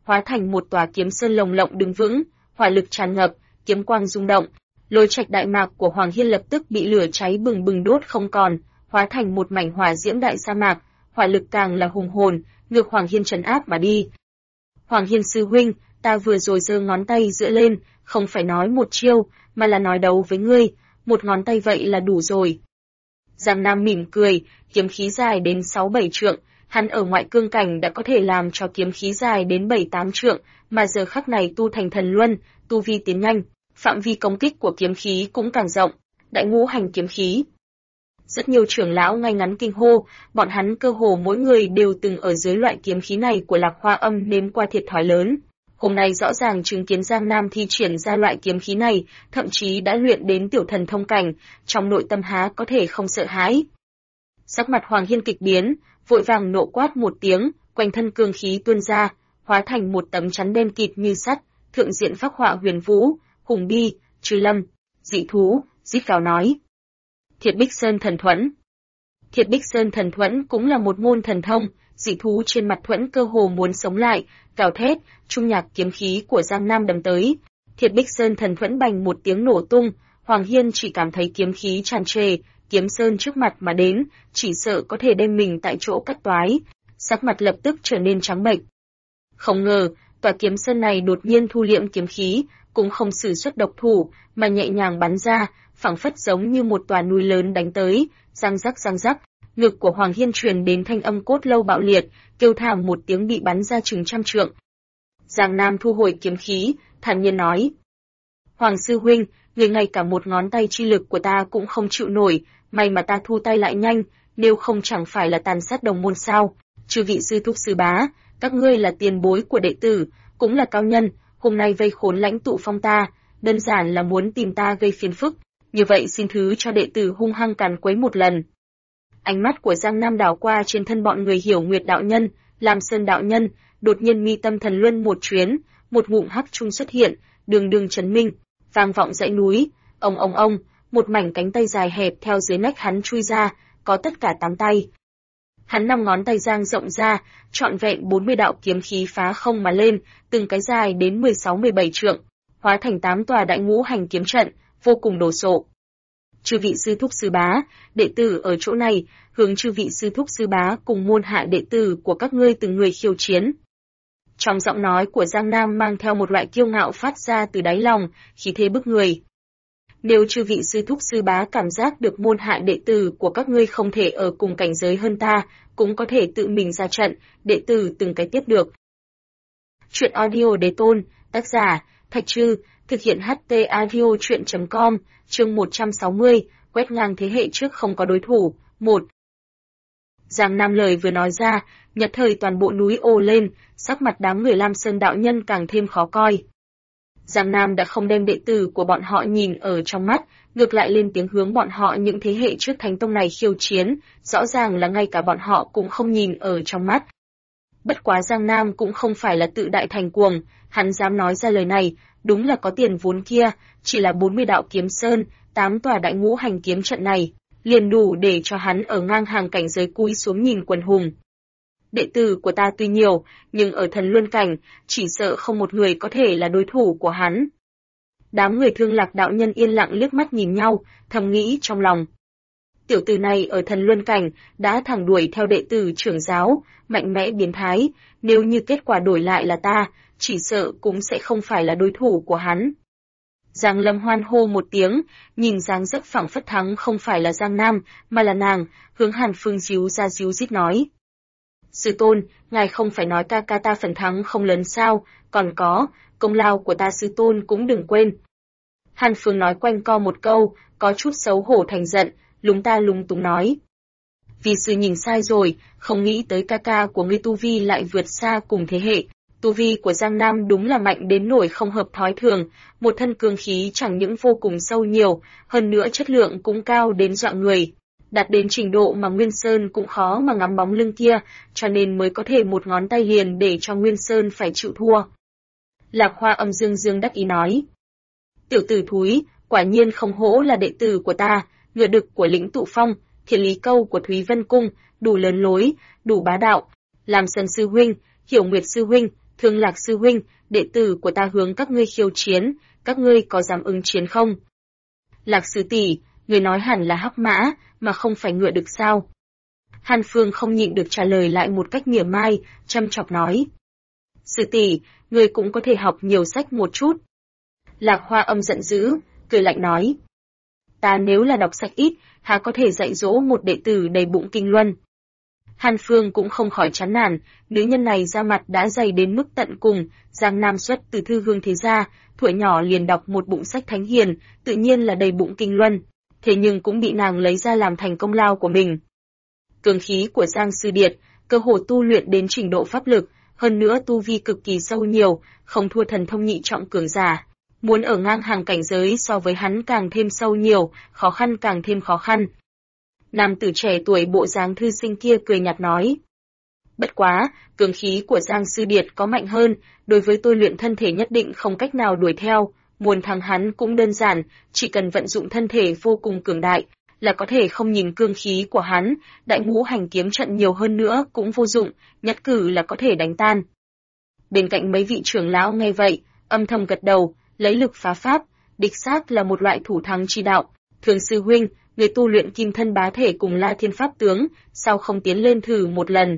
hóa thành một tòa kiếm sơn lồng lộng đứng vững, hỏa lực tràn ngập, kiếm quang rung động. Lôi trạch đại mạc của Hoàng Hiên lập tức bị lửa cháy bừng bừng đốt không còn, hóa thành một mảnh hỏa diễm đại sa mạc, hỏa lực càng là hùng hồn, ngược Hoàng Hiên trấn áp mà đi. Hoàng Hiên sư huynh, ta vừa rồi giơ ngón tay giữa lên, không phải nói một chiêu, mà là nói đấu với ngươi, một ngón tay vậy là đủ rồi. Giang Nam mỉm cười, kiếm khí dài đến 6-7 trượng, hắn ở ngoại cương cảnh đã có thể làm cho kiếm khí dài đến 7-8 trượng, mà giờ khắc này tu thành thần luân, tu vi tiến nhanh, phạm vi công kích của kiếm khí cũng càng rộng, đại ngũ hành kiếm khí. Rất nhiều trưởng lão ngay ngắn kinh hô, bọn hắn cơ hồ mỗi người đều từng ở dưới loại kiếm khí này của Lạc Hoa Âm nếm qua thiệt thòi lớn. Hôm nay rõ ràng chứng kiến Giang Nam thi triển ra loại kiếm khí này, thậm chí đã luyện đến tiểu thần thông cảnh, trong nội tâm há có thể không sợ hãi. Sắc mặt Hoàng Hiên kịch biến, vội vàng nộ quát một tiếng, quanh thân cương khí tuôn ra, hóa thành một tấm chắn đen kịt như sắt, thượng diện phác họa huyền vũ, hùng bi, trừ lâm, dị thú, rít gào nói. Thiệt Bích Sơn thần thuẫn. Thiệt Bích Sơn thần thuẫn cũng là một môn thần thông, dị thú trên mặt thuẫn cơ hồ muốn sống lại, gào thét, trung nhạc kiếm khí của Giang Nam đâm tới. Thiệt Bích Sơn thần thuẫn bành một tiếng nổ tung, Hoàng Hiên chỉ cảm thấy kiếm khí tràn trề, kiếm sơn trước mặt mà đến, chỉ sợ có thể đem mình tại chỗ cắt toái, sắc mặt lập tức trở nên trắng bệch. Không ngờ, tòa kiếm sơn này đột nhiên thu liễm kiếm khí, cũng không sử xuất độc thủ, mà nhẹ nhàng bắn ra, phảng phất giống như một tòa núi lớn đánh tới, răng rắc, ngực của Hoàng Hiên truyền đến thanh âm cốt lâu bạo liệt, kêu thảm một tiếng bị bắn ra chừng trăm trượng. Giang Nam thu hồi kiếm khí, thản nhiên nói: Hoàng sư huynh, người ngay cả một ngón tay chi lực của ta cũng không chịu nổi, may mà ta thu tay lại nhanh, nếu không chẳng phải là tàn sát đồng môn sao? Chư vị sư thúc sư bá, các ngươi là tiền bối của đệ tử, cũng là cao nhân, hôm nay vây khốn lãnh tụ phong ta, đơn giản là muốn tìm ta gây phiền phức, như vậy xin thứ cho đệ tử hung hăng càn quấy một lần. Ánh mắt của Giang Nam đảo qua trên thân bọn người Hiểu Nguyệt đạo nhân, Lam Sơn đạo nhân, đột nhiên mi tâm thần luân một chuyến, một ngụm hắc trung xuất hiện, đường đường chấn minh, vang vọng dãy núi, ông, một mảnh cánh tay dài hẹp theo dưới nách hắn chui ra, có tất cả 8 tay. Hắn 5 ngón tay giang rộng ra, trọn vẹn 40 đạo kiếm khí phá không mà lên, từng cái dài đến 16-17 trượng, hóa thành 8 tòa đại ngũ hành kiếm trận, vô cùng đồ sộ. Chư vị sư thúc sư bá, đệ tử ở chỗ này, hướng chư vị sư thúc sư bá cùng môn hạ đệ tử của các ngươi từng người khiêu chiến. Trong giọng nói của Giang Nam mang theo một loại kiêu ngạo phát ra từ đáy lòng, khí thế bức người. Nếu chư vị sư thúc sư bá cảm giác được môn hạ đệ tử của các ngươi không thể ở cùng cảnh giới hơn ta, cũng có thể tự mình ra trận, đệ tử từng cái tiếp được. Chuyện audio đế tôn, tác giả, Thạch Trư, thực hiện HT audio chuyện.com, chương 160, quét ngang thế hệ trước không có đối thủ, 1. Giang Nam lời vừa nói ra, nhất thời toàn bộ núi ồ lên, sắc mặt đám người Lam Sơn đạo nhân càng thêm khó coi. Giang Nam đã không đem đệ tử của bọn họ nhìn ở trong mắt, ngược lại lên tiếng hướng bọn họ những thế hệ trước thánh tông này khiêu chiến, rõ ràng là ngay cả bọn họ cũng không nhìn ở trong mắt. Bất quá Giang Nam cũng không phải là tự đại thành cuồng, hắn dám nói ra lời này, đúng là có tiền vốn kia, chỉ là 40 đạo kiếm sơn, 8 tòa đại ngũ hành kiếm trận này, liền đủ để cho hắn ở ngang hàng cảnh giới cúi xuống nhìn quần hùng. Đệ tử của ta tuy nhiều, nhưng ở thần luân cảnh, chỉ sợ không một người có thể là đối thủ của hắn. Đám người Thương Lạc đạo nhân yên lặng liếc mắt nhìn nhau, thầm nghĩ trong lòng. Tiểu tử này ở thần luân cảnh, đã thẳng đuổi theo đệ tử trưởng giáo, mạnh mẽ biến thái, nếu như kết quả đổi lại là ta, chỉ sợ cũng sẽ không phải là đối thủ của hắn. Giang Lâm hoan hô một tiếng, nhìn dáng dấp phảng phất thắng không phải là Giang Nam, mà là nàng, hướng Hàn Phương díu ra díu dít nói. Sư tôn, ngài không phải nói ca ca ta phần thắng không lớn sao, còn có, công lao của ta sư tôn cũng đừng quên. Hàn Phương nói quanh co một câu, có chút xấu hổ thành giận, lúng ta lúng túng nói. Vì sư nhìn sai rồi, không nghĩ tới ca ca của ngươi tu vi lại vượt xa cùng thế hệ. Tu vi của Giang Nam đúng là mạnh đến nỗi không hợp thói thường, một thân cương khí chẳng những vô cùng sâu nhiều, hơn nữa chất lượng cũng cao đến dọa người. Đạt đến trình độ mà Nguyên Sơn cũng khó mà ngắm bóng lưng kia, cho nên mới có thể một ngón tay liền để cho Nguyên Sơn phải chịu thua. Lạc Hoa Âm dương dương đắc ý nói. Tiểu tử thúi, quả nhiên không hổ là đệ tử của ta, ngựa đực của Lĩnh Tụ Phong, Thiên Lý Câu của Thúy Vân Cung, đủ lớn lối, đủ bá đạo. Làm Sơn sư huynh, Hiểu Nguyệt sư huynh, Thương Lạc sư huynh, đệ tử của ta hướng các ngươi khiêu chiến, các ngươi có dám ứng chiến không? Lạc sư tỷ, người nói hẳn là hắc mã, mà không phải ngựa được sao? Hàn Phương không nhịn được trả lời lại một cách mỉa mai, chăm chọc nói. Sư tỷ, người cũng có thể học nhiều sách một chút. Lạc Hoa Âm giận dữ, cười lạnh nói. Ta nếu là đọc sách ít, há có thể dạy dỗ một đệ tử đầy bụng kinh luân. Hàn Phương cũng không khỏi chán nản, nữ nhân này da mặt đã dày đến mức tận cùng, Giang Nam xuất từ thư hương thế gia, thuở nhỏ liền đọc một bụng sách thánh hiền, tự nhiên là đầy bụng kinh luân, thế nhưng cũng bị nàng lấy ra làm thành công lao của mình. Cường khí của Giang Sư Điệt, cơ hồ tu luyện đến trình độ pháp lực, hơn nữa tu vi cực kỳ sâu nhiều, không thua thần thông nhị trọng cường giả. Muốn ở ngang hàng cảnh giới so với hắn càng thêm sâu nhiều, khó khăn càng thêm khó khăn. Nam tử trẻ tuổi bộ dáng thư sinh kia cười nhạt nói. Bất quá, cường khí của Giang Sư Điệt có mạnh hơn, đối với tôi luyện thân thể nhất định không cách nào đuổi theo, muốn thắng hắn cũng đơn giản, chỉ cần vận dụng thân thể vô cùng cường đại, là có thể không nhìn cương khí của hắn, đại ngũ hành kiếm trận nhiều hơn nữa cũng vô dụng, nhất cử là có thể đánh tan. Bên cạnh mấy vị trưởng lão nghe vậy, âm thầm gật đầu, lấy lực phá pháp, đích xác là một loại thủ thắng chi đạo. Thường sư huynh, người tu luyện kim thân bá thể cùng La Thiên Pháp tướng, sao không tiến lên thử một lần?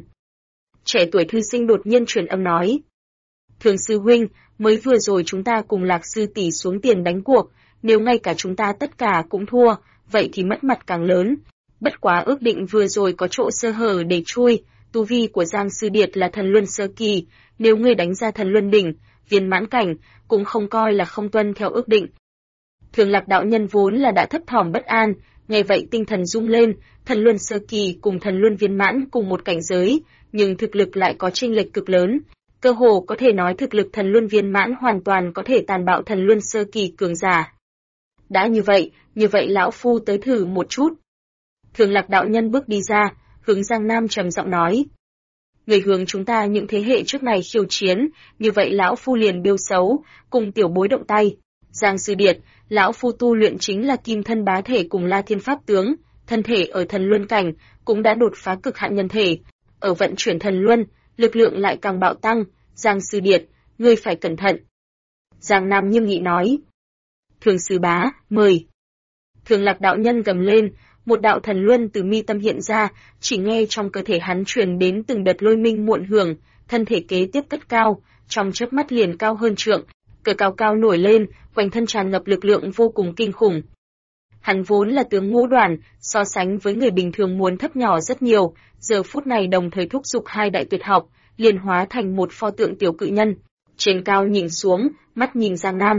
Trẻ tuổi thư sinh đột nhiên truyền âm nói. Thường sư huynh, mới vừa rồi chúng ta cùng Lạc sư tỷ xuống tiền đánh cuộc, nếu ngay cả chúng ta tất cả cũng thua, vậy thì mất mặt càng lớn. Bất quá ước định vừa rồi có chỗ sơ hở để chui, tu vi của Giang Sư Điệt là thần luân sơ kỳ, nếu ngươi đánh ra thần luân đỉnh, viên mãn cảnh, cũng không coi là không tuân theo ước định. Thường Lạc đạo nhân vốn là đã thấp thỏm bất an, nghe vậy tinh thần rung lên, thần luân sơ kỳ cùng thần luân viên mãn cùng một cảnh giới, nhưng thực lực lại có chênh lệch cực lớn. Cơ hồ có thể nói thực lực thần luân viên mãn hoàn toàn có thể tàn bạo thần luân sơ kỳ cường giả. Đã như vậy lão phu tới thử một chút. Thường Lạc đạo nhân bước đi ra, hướng Giang Nam trầm giọng nói. Người hướng chúng ta những thế hệ trước này khiêu chiến, như vậy lão phu liền biêu xấu, cùng tiểu bối động tay. Giang Sư Điệt, lão phu tu luyện chính là kim thân bá thể cùng La Thiên Pháp tướng, thân thể ở thần luân cảnh, cũng đã đột phá cực hạn nhân thể. Ở vận chuyển thần luân, lực lượng lại càng bạo tăng, Giang Sư Điệt, ngươi phải cẩn thận. Giang Nam nghiêm nghị nói. Thường sư bá, mời. Thường Lạc đạo nhân gầm lên, một đạo thần luân từ mi tâm hiện ra, chỉ nghe trong cơ thể hắn truyền đến từng đợt lôi minh muộn hưởng, thân thể kế tiếp cất cao, trong chớp mắt liền cao hơn trượng, cờ cao cao nổi lên, quanh thân tràn ngập lực lượng vô cùng kinh khủng. Hắn vốn là tướng ngũ đoàn, so sánh với người bình thường muốn thấp nhỏ rất nhiều, giờ phút này đồng thời thúc giục hai đại tuyệt học, liền hóa thành một pho tượng tiểu cự nhân. Trên cao nhìn xuống, mắt nhìn Giang Nam.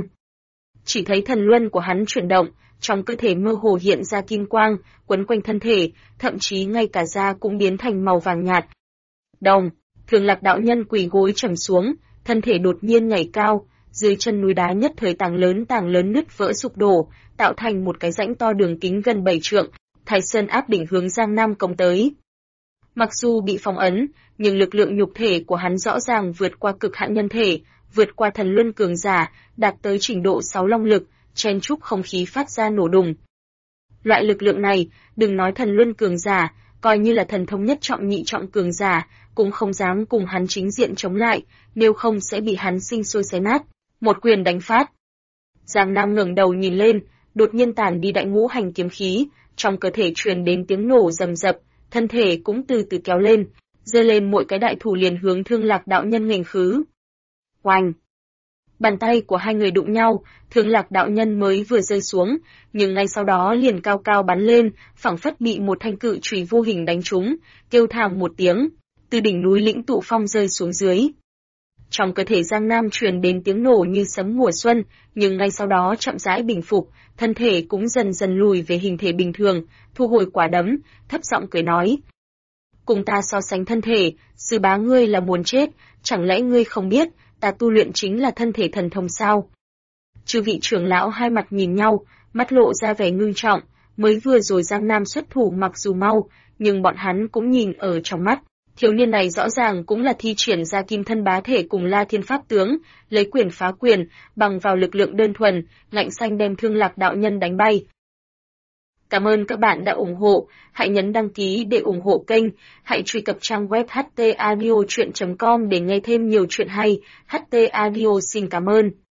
Chỉ thấy thần luân của hắn chuyển động, trong cơ thể mơ hồ hiện ra kim quang, quấn quanh thân thể, thậm chí ngay cả da cũng biến thành màu vàng nhạt. Đồng, Thường Lạc đạo nhân quỳ gối trầm xuống, thân thể đột nhiên nhảy cao, dưới chân núi đá nhất thời tảng lớn nứt vỡ sụp đổ, tạo thành một cái rãnh to đường kính gần 7 trượng, Thái Sơn áp đỉnh hướng Giang Nam công tới. Mặc dù bị phong ấn, nhưng lực lượng nhục thể của hắn rõ ràng vượt qua cực hạn nhân thể, vượt qua thần luân cường giả, đạt tới trình độ 6 long lực, chen chúc không khí phát ra nổ đùng. Loại lực lượng này, đừng nói thần luân cường giả, coi như là thần thống nhất trọng nhị trọng cường giả, cũng không dám cùng hắn chính diện chống lại, nếu không sẽ bị hắn sinh sôi xé nát. Một quyền đánh phát. Giang Nam ngẩng đầu nhìn lên, đột nhiên tản đi đại ngũ hành kiếm khí, trong cơ thể truyền đến tiếng nổ rầm rập, thân thể cũng từ từ kéo lên, giơ lên mỗi cái đại thủ liền hướng Thương Lạc đạo nhân nghênh khứ. Oanh! Bàn tay của hai người đụng nhau, Thương Lạc đạo nhân mới vừa rơi xuống, nhưng ngay sau đó liền cao cao bắn lên, phảng phất bị một thanh cự chùy vô hình đánh trúng, kêu thảm một tiếng, từ đỉnh núi Lĩnh Tụ Phong rơi xuống dưới. Trong cơ thể Giang Nam truyền đến tiếng nổ như sấm mùa xuân, nhưng ngay sau đó chậm rãi bình phục, thân thể cũng dần dần lùi về hình thể bình thường, thu hồi quả đấm, thấp giọng cười nói. Cùng ta so sánh thân thể, sư bá ngươi là muốn chết, chẳng lẽ ngươi không biết, ta tu luyện chính là thân thể thần thông sao? Chư vị trưởng lão hai mặt nhìn nhau, mắt lộ ra vẻ ngưng trọng, mới vừa rồi Giang Nam xuất thủ mặc dù mau, nhưng bọn hắn cũng nhìn ở trong mắt. Thiếu niên này rõ ràng cũng là thi triển ra kim thân bá thể cùng La Thiên Pháp tướng, lấy quyền phá quyền, bằng vào lực lượng đơn thuần, ngạnh xanh đem Thương Lạc đạo nhân đánh bay. Cảm ơn các bạn đã ủng hộ. Hãy nhấn đăng ký để ủng hộ kênh. Hãy truy cập trang web htaudio.com để nghe thêm nhiều chuyện hay. HT Audio xin cảm ơn.